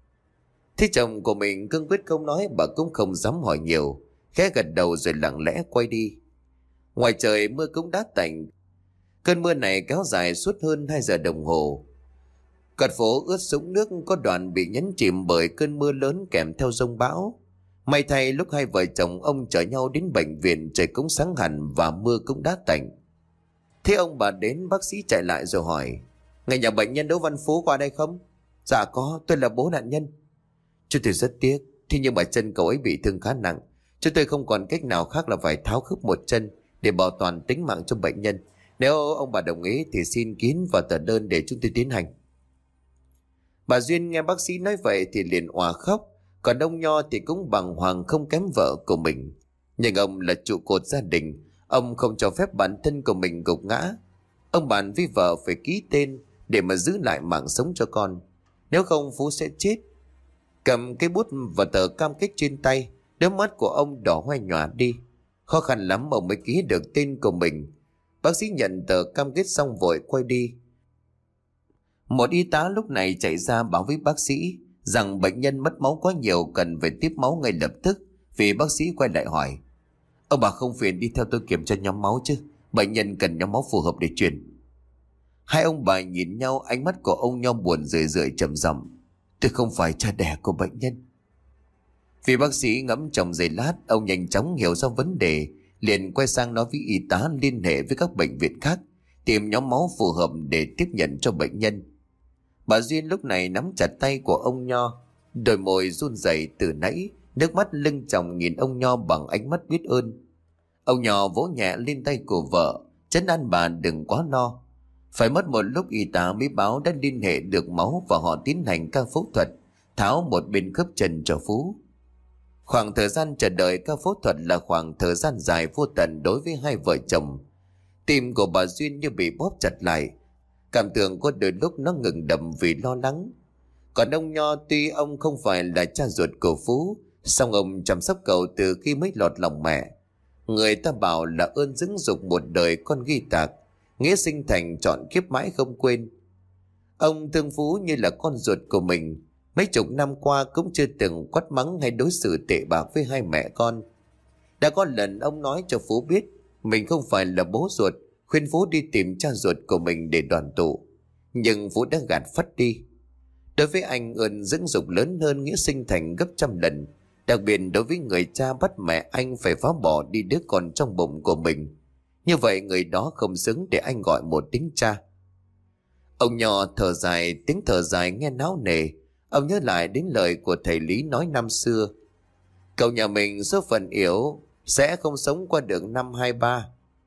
Thế chồng của mình cương quyết không nói, bà cũng không dám hỏi nhiều, khẽ gật đầu rồi lặng lẽ quay đi. Ngoài trời mưa cũng đã tạnh. Cơn mưa này kéo dài suốt hơn hai giờ đồng hồ. Cật phố ướt sũng nước, có đoạn bị nhấn chìm bởi cơn mưa lớn kèm theo giông bão. May thay lúc hai vợ chồng ông chở nhau đến bệnh viện, trời cũng sáng hẳn và mưa cũng đã tạnh. Thế ông bà đến, bác sĩ chạy lại rồi hỏi: Người nhà bệnh nhân Đỗ Văn Phú qua đây không? Dạ có, tôi là bố nạn nhân. Chúng tôi rất tiếc, thế nhưng mà chân cậu ấy bị thương khá nặng. Chúng tôi không còn cách nào khác là phải tháo khớp một chân để bảo toàn tính mạng cho bệnh nhân. Nếu ông bà đồng ý thì xin ký vào tờ đơn để chúng tôi tiến hành. Bà Duyên nghe bác sĩ nói vậy thì liền òa khóc. Còn ông Nho thì cũng bàng hoàng không kém vợ của mình. Nhưng ông là trụ cột gia đình, ông không cho phép bản thân của mình gục ngã. Ông bàn với vợ phải ký tên để mà giữ lại mạng sống cho con. Nếu không Phú sẽ chết. Cầm cái bút và tờ cam kết trên tay, đôi mắt của ông đỏ hoe nhòa đi. Khó khăn lắm ông mới ký được tên của mình. Bác sĩ nhận tờ cam kết xong vội quay đi. Một y tá lúc này chạy ra báo với bác sĩ rằng bệnh nhân mất máu quá nhiều, cần phải tiếp máu ngay lập tức. Vì bác sĩ quay lại hỏi: ông bà không phiền đi theo tôi kiểm tra nhóm máu chứ? Bệnh nhân cần nhóm máu phù hợp để truyền. Hai ông bà nhìn nhau, ánh mắt của ông Nho buồn rười rượi trầm giọng: tôi không phải cha đẻ của bệnh nhân. Vì bác sĩ ngẫm trong giây lát, ông nhanh chóng hiểu ra vấn đề, liền quay sang nói với y tá liên hệ với các bệnh viện khác tìm nhóm máu phù hợp để tiếp nhận cho bệnh nhân. Bà Duyên lúc này nắm chặt tay của ông Nho, đôi môi run rẩy từ nãy, nước mắt lưng tròng nhìn ông Nho bằng ánh mắt biết ơn. Ông Nho vỗ nhẹ lên tay của vợ, trấn an bà đừng quá lo. Phải mất một lúc y tá mới báo đã liên hệ được máu và họ tiến hành ca phẫu thuật tháo một bên khớp chân cho Phú. Khoảng thời gian chờ đợi ca phẫu thuật là khoảng thời gian dài vô tận đối với hai vợ chồng. Tim của bà Duyên như bị bóp chặt lại, cảm tưởng có đôi lúc nó ngừng đập vì lo lắng. Còn ông Nho, tuy ông không phải là cha ruột của Phú, song ông chăm sóc cậu từ khi mới lọt lòng mẹ. Người ta bảo là ơn dưỡng dục một đời con ghi tạc, nghĩa sinh thành trọn kiếp mãi không quên. Ông thương Phú như là con ruột của mình, mấy chục năm qua cũng chưa từng quát mắng hay đối xử tệ bạc với hai mẹ con. Đã có lần ông nói cho Phú biết mình không phải là bố ruột, khuyên Phú đi tìm cha ruột của mình để đoàn tụ, nhưng Phú đã gạt phắt đi. Đối với anh, ơn dưỡng dục lớn hơn nghĩa sinh thành gấp trăm lần, đặc biệt đối với người cha bắt mẹ anh phải phá bỏ đi đứa con trong bụng của mình. Như vậy người đó không xứng để anh gọi một tiếng cha. Ông Nho thở dài, tiếng thở dài nghe náo nề. Ông nhớ lại đến lời của thầy Lý nói năm xưa: cậu nhà mình số phận yếu, sẽ không sống qua được năm hai ba.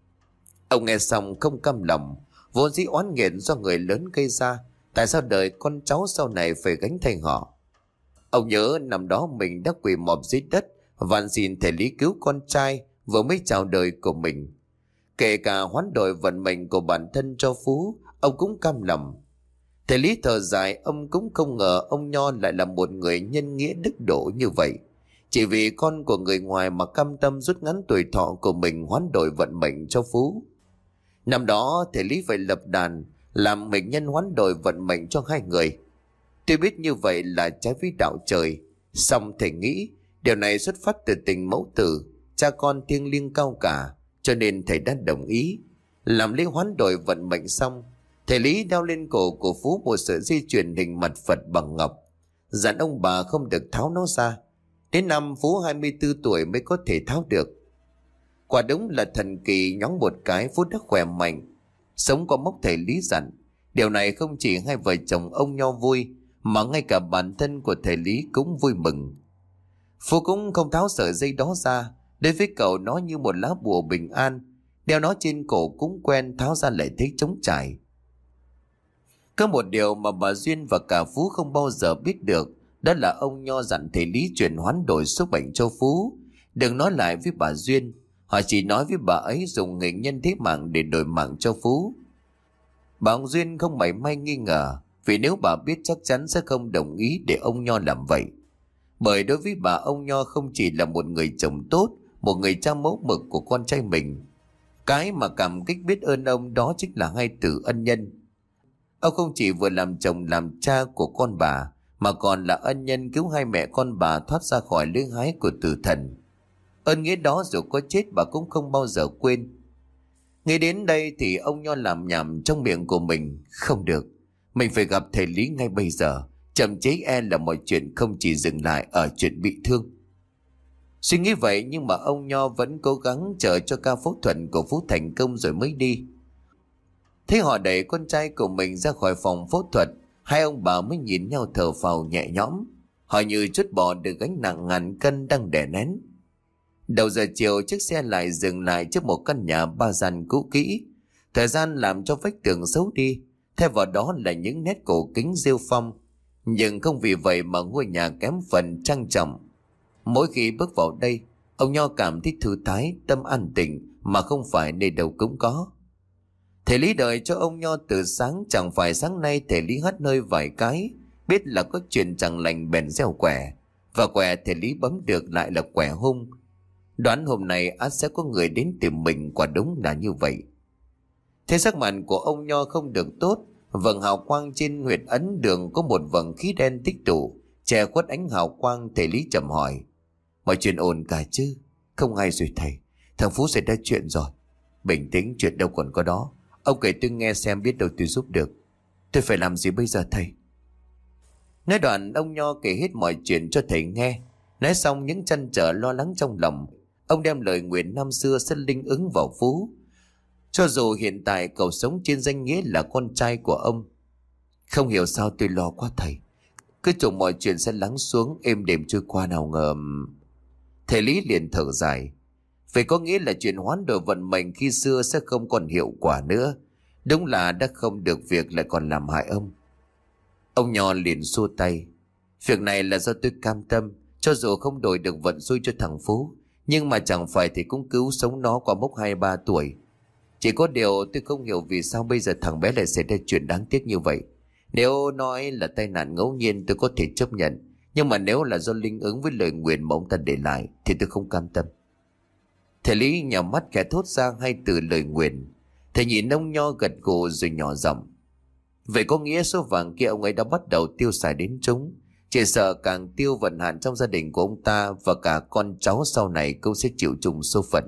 Ông nghe xong không căm lòng, vốn dĩ oán nghiệt do người lớn gây ra, tại sao đời con cháu sau này phải gánh thay họ. Ông nhớ năm đó mình đã quỳ mọp dưới đất van xin thầy Lý cứu con trai vừa mới chào đời của mình. Kể cả hoán đổi vận mệnh của bản thân cho Phú, ông cũng cam lòng. Thầy Lý thở dài, ông cũng không ngờ ông Nho lại là một người nhân nghĩa đức độ như vậy. Chỉ vì con của người ngoài mà cam tâm rút ngắn tuổi thọ của mình hoán đổi vận mệnh cho Phú. Năm đó thầy Lý phải lập đàn làm mệnh nhân hoán đổi vận mệnh cho hai người. Tôi biết như vậy là trái với đạo trời, song thầy nghĩ điều này xuất phát từ tình mẫu tử, cha con thiêng liêng cao cả, cho nên thầy đã đồng ý. Làm lễ hoán đổi vận mệnh xong, thầy Lý đeo lên cổ của Phú một sợi dây chuyền hình mặt Phật bằng ngọc, dặn ông bà không được tháo nó ra. Đến năm Phú hai mươi tư tuổi mới có thể tháo được. Quả đúng là thần kỳ, nhóng một cái Phú đã khỏe mạnh, sống qua mốc thầy Lý dặn. Điều này không chỉ hai vợ chồng ông Nho vui, mà ngay cả bản thân của thầy Lý cũng vui mừng. Phú cũng không tháo sợi dây đó ra, đối với cậu nó như một lá bùa bình an, đeo nó trên cổ cũng quen, tháo ra lại thấy trống trải. Có một điều mà bà Duyên và cả Phú không bao giờ biết được, đó là ông Nho dặn thầy Lý chuyển hoán đổi số bệnh cho Phú. Đừng nói lại với bà Duyên, họ chỉ nói với bà ấy dùng nghịch nhân thế mạng để đổi mạng cho Phú. Bà ông Duyên không mảy may nghi ngờ, vì nếu bà biết chắc chắn sẽ không đồng ý để ông Nho làm vậy. Bởi đối với bà, ông Nho không chỉ là một người chồng tốt, một người cha mẫu mực của con trai mình. Cái mà cảm kích biết ơn ông đó chính là hai từ ân nhân. Ông không chỉ vừa làm chồng làm cha của con bà, mà còn là ân nhân cứu hai mẹ con bà thoát ra khỏi lưỡi hái của tử thần. Ơn nghĩa đó dù có chết bà cũng không bao giờ quên. Nghĩ đến đây thì ông Nho làm nhảm trong miệng của mình: không được, mình phải gặp thầy Lý ngay bây giờ. Chậm chế e là mọi chuyện không chỉ dừng lại ở chuyện bị thương. Suy nghĩ vậy nhưng mà ông Nho vẫn cố gắng chờ cho ca phẫu thuật của Phú thành công rồi mới đi. Thấy họ đẩy con trai của mình ra khỏi phòng phẫu thuật, hai ông bà mới nhìn nhau thở phào nhẹ nhõm. Họ như trút bỏ được gánh nặng ngàn cân đang đè nén. Đầu giờ chiều, chiếc xe lại dừng lại trước một căn nhà ba gian cũ kỹ. Thời gian làm cho vách tường xấu đi, thay vào đó là những nét cổ kính rêu phong. Nhưng không vì vậy mà ngôi nhà kém phần trang trọng. Mỗi khi bước vào đây, ông Nho cảm thấy thư thái, tâm an tịnh mà không phải nơi đâu cũng có. Thầy Lý đợi cho ông Nho từ sáng, chẳng phải sáng nay thầy Lý hắt hơi vài cái, biết là có chuyện chẳng lành bèn gieo quẻ. Và quẻ thầy Lý bấm được lại là quẻ hung. Đoán hôm nay ắt sẽ có người đến tìm mình, quả đúng là như vậy. Thế sắc mặt của ông Nho không được tốt, vầng hào quang trên huyệt ấn đường có một vầng khí đen tích tụ che khuất ánh hào quang. Thầy Lý trầm hỏi: mọi chuyện ổn cả chứ? Không hay rồi thầy, thằng Phú xảy ra chuyện rồi. Bình tĩnh, chuyện đâu còn có đó. Ông kể tôi nghe xem, biết đâu tôi giúp được. Tôi phải làm gì bây giờ thầy? Nói đoạn ông Nho kể hết mọi chuyện cho thầy nghe. Nói xong những trăn trở lo lắng trong lòng, ông đem lời nguyện năm xưa sẽ linh ứng vào Phú. Cho dù hiện tại cậu sống trên danh nghĩa là con trai của ông. Không hiểu sao tôi lo quá thầy. Cứ trông mọi chuyện sẽ lắng xuống, êm đềm trôi qua, nào ngờ. Thầy Lý liền thở dài. Vậy có nghĩa là chuyện hoán đổi vận mệnh khi xưa sẽ không còn hiệu quả nữa. Đúng là đã không được việc lại còn làm hại ông. Ông Nho liền xua tay. Việc này là do tôi cam tâm. Cho dù không đổi được vận xui cho thằng Phú, nhưng mà chẳng phải thì cũng cứu sống nó qua mốc hai ba tuổi. Chỉ có điều tôi không hiểu vì sao bây giờ thằng bé lại xảy ra chuyện đáng tiếc như vậy. Nếu nói là tai nạn ngẫu nhiên tôi có thể chấp nhận, nhưng mà nếu là do linh ứng với lời nguyện mà ông ta để lại thì tôi không cam tâm. Thầy Lý nhắm mắt khẽ thốt ra hai từ lời nguyện. Thầy nhìn ông Nho gật gù rồi nhỏ giọng. Vậy có nghĩa số vàng kia ông ấy đã bắt đầu tiêu xài đến chúng. Chỉ sợ càng tiêu vận hạn trong gia đình của ông ta, và cả con cháu sau này cũng sẽ chịu chung số phận.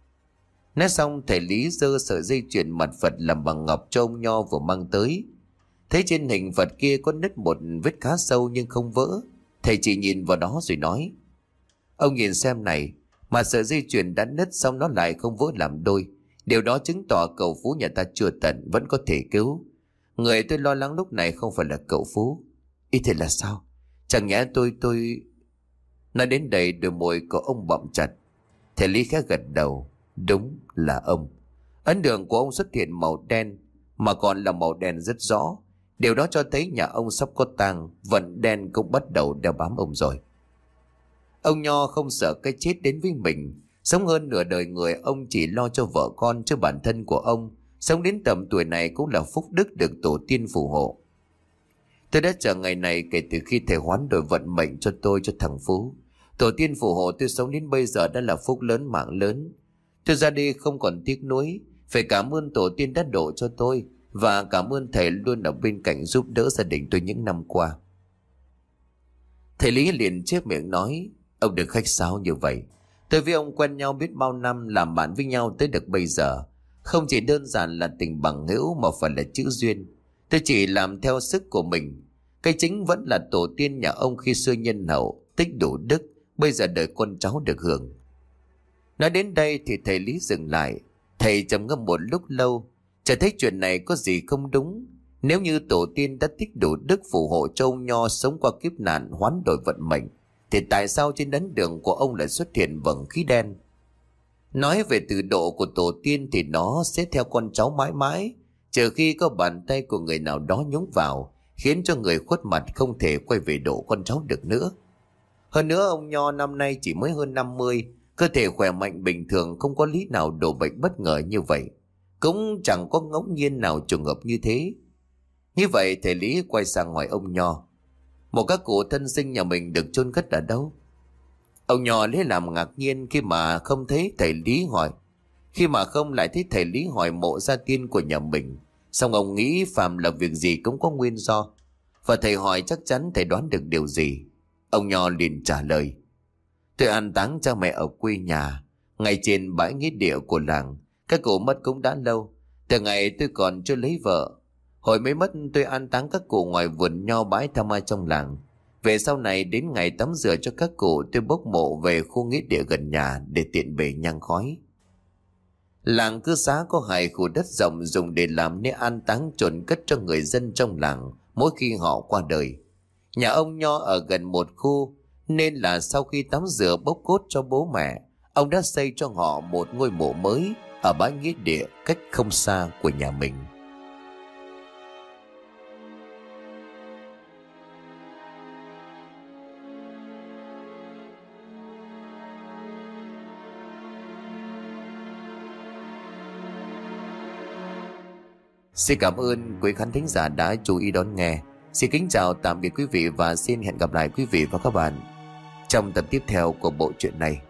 Nói xong thầy Lý giơ sợi dây chuyền mặt Phật làm bằng ngọc cho ông Nho vừa mang tới. Thấy trên hình Phật kia có nứt một vết khá sâu nhưng không vỡ. Thầy chỉ nhìn vào đó rồi nói: ông nhìn xem này, mà sợi dây chuyền đã nứt xong nó lại không vỡ làm đôi. Điều đó chứng tỏ cậu Phú nhà ta chưa tận, vẫn có thể cứu. Người tôi lo lắng lúc này không phải là cậu Phú. Ý thế là sao? Chẳng nhẽ tôi tôi Nói đến đây đôi môi của ông bậm chặt. Thầy Lý khẽ gật đầu. Đúng là ông. Ấn đường của ông xuất hiện màu đen, mà còn là màu đen rất rõ. Điều đó cho thấy nhà ông sắp có tang. Vận đen cũng bắt đầu đeo bám ông rồi. Ông Nho không sợ cái chết đến với mình. Sống hơn nửa đời người, ông chỉ lo cho vợ con cho bản thân của ông. Sống đến tầm tuổi này cũng là phúc đức được tổ tiên phù hộ. Tôi đã chờ ngày này kể từ khi thầy hoán đổi vận mệnh cho tôi, cho thằng Phú. Tổ tiên phù hộ tôi sống đến bây giờ đã là phúc lớn mạng lớn. Tôi ra đi không còn tiếc nuối. Phải cảm ơn tổ tiên đã độ cho tôi, và cảm ơn thầy luôn ở bên cạnh giúp đỡ gia đình tôi những năm qua. Thầy Lý liền chép miệng nói: ông đừng khách sáo như vậy. Tôi với ông quen nhau biết bao năm, làm bạn với nhau tới được bây giờ. Không chỉ đơn giản là tình bằng hữu mà phải là chữ duyên. Tôi chỉ làm theo sức của mình. Cái chính vẫn là tổ tiên nhà ông khi xưa nhân hậu, tích đủ đức, bây giờ đợi con cháu được hưởng. Nói đến đây thì thầy Lý dừng lại. Thầy trầm ngâm một lúc lâu, chợt thấy chuyện này có gì không đúng. Nếu như tổ tiên đã tích đủ đức phù hộ cho ông Nho sống qua kiếp nạn hoán đổi vận mệnh, thì tại sao trên ấn đường của ông lại xuất hiện vầng khí đen? Nói về từ độ của tổ tiên thì nó sẽ theo con cháu mãi mãi, trừ khi có bàn tay của người nào đó nhúng vào, khiến cho người khuất mặt không thể quay về độ con cháu được nữa. Hơn nữa ông Nho năm nay chỉ mới hơn năm mươi, cơ thể khỏe mạnh bình thường, không có lý nào đổ bệnh bất ngờ như vậy. Cũng chẳng có ngẫu nhiên nào trùng hợp như thế. Như vậy thầy Lý quay sang hỏi ông Nho: một các cụ thân sinh nhà mình được chôn cất ở đâu? Ông Nho lấy làm ngạc nhiên khi mà không thấy thầy Lý hỏi. Khi mà không lại thấy thầy Lý hỏi mộ gia tiên của nhà mình. Xong ông nghĩ phàm là việc gì cũng có nguyên do, và thầy hỏi chắc chắn thầy đoán được điều gì. Ông Nho liền trả lời: tôi an táng cha mẹ ở quê nhà, ngay trên bãi nghĩa địa của làng. Các cụ mất cũng đã lâu, từ ngày tôi còn chưa lấy vợ. Hồi mới mất tôi an táng các cụ ngoài vườn nho bãi tham ai trong làng. Về sau này đến ngày tắm rửa cho các cụ, tôi bốc mộ về khu nghĩa địa gần nhà để tiện bề nhang khói. Làng cư xá có hai khu đất rộng dùng để làm nơi an táng chôn cất cho người dân trong làng mỗi khi họ qua đời. Nhà ông Nho ở gần một khu, nên là sau khi tắm rửa bốc cốt cho bố mẹ, ông đã xây cho họ một ngôi mộ mới ở bãi nghĩa địa cách không xa của nhà mình. Xin cảm ơn quý khán thính giả đã chú ý đón nghe. Xin kính chào tạm biệt quý vị và xin hẹn gặp lại quý vị và các bạn trong tập tiếp theo của bộ truyện này.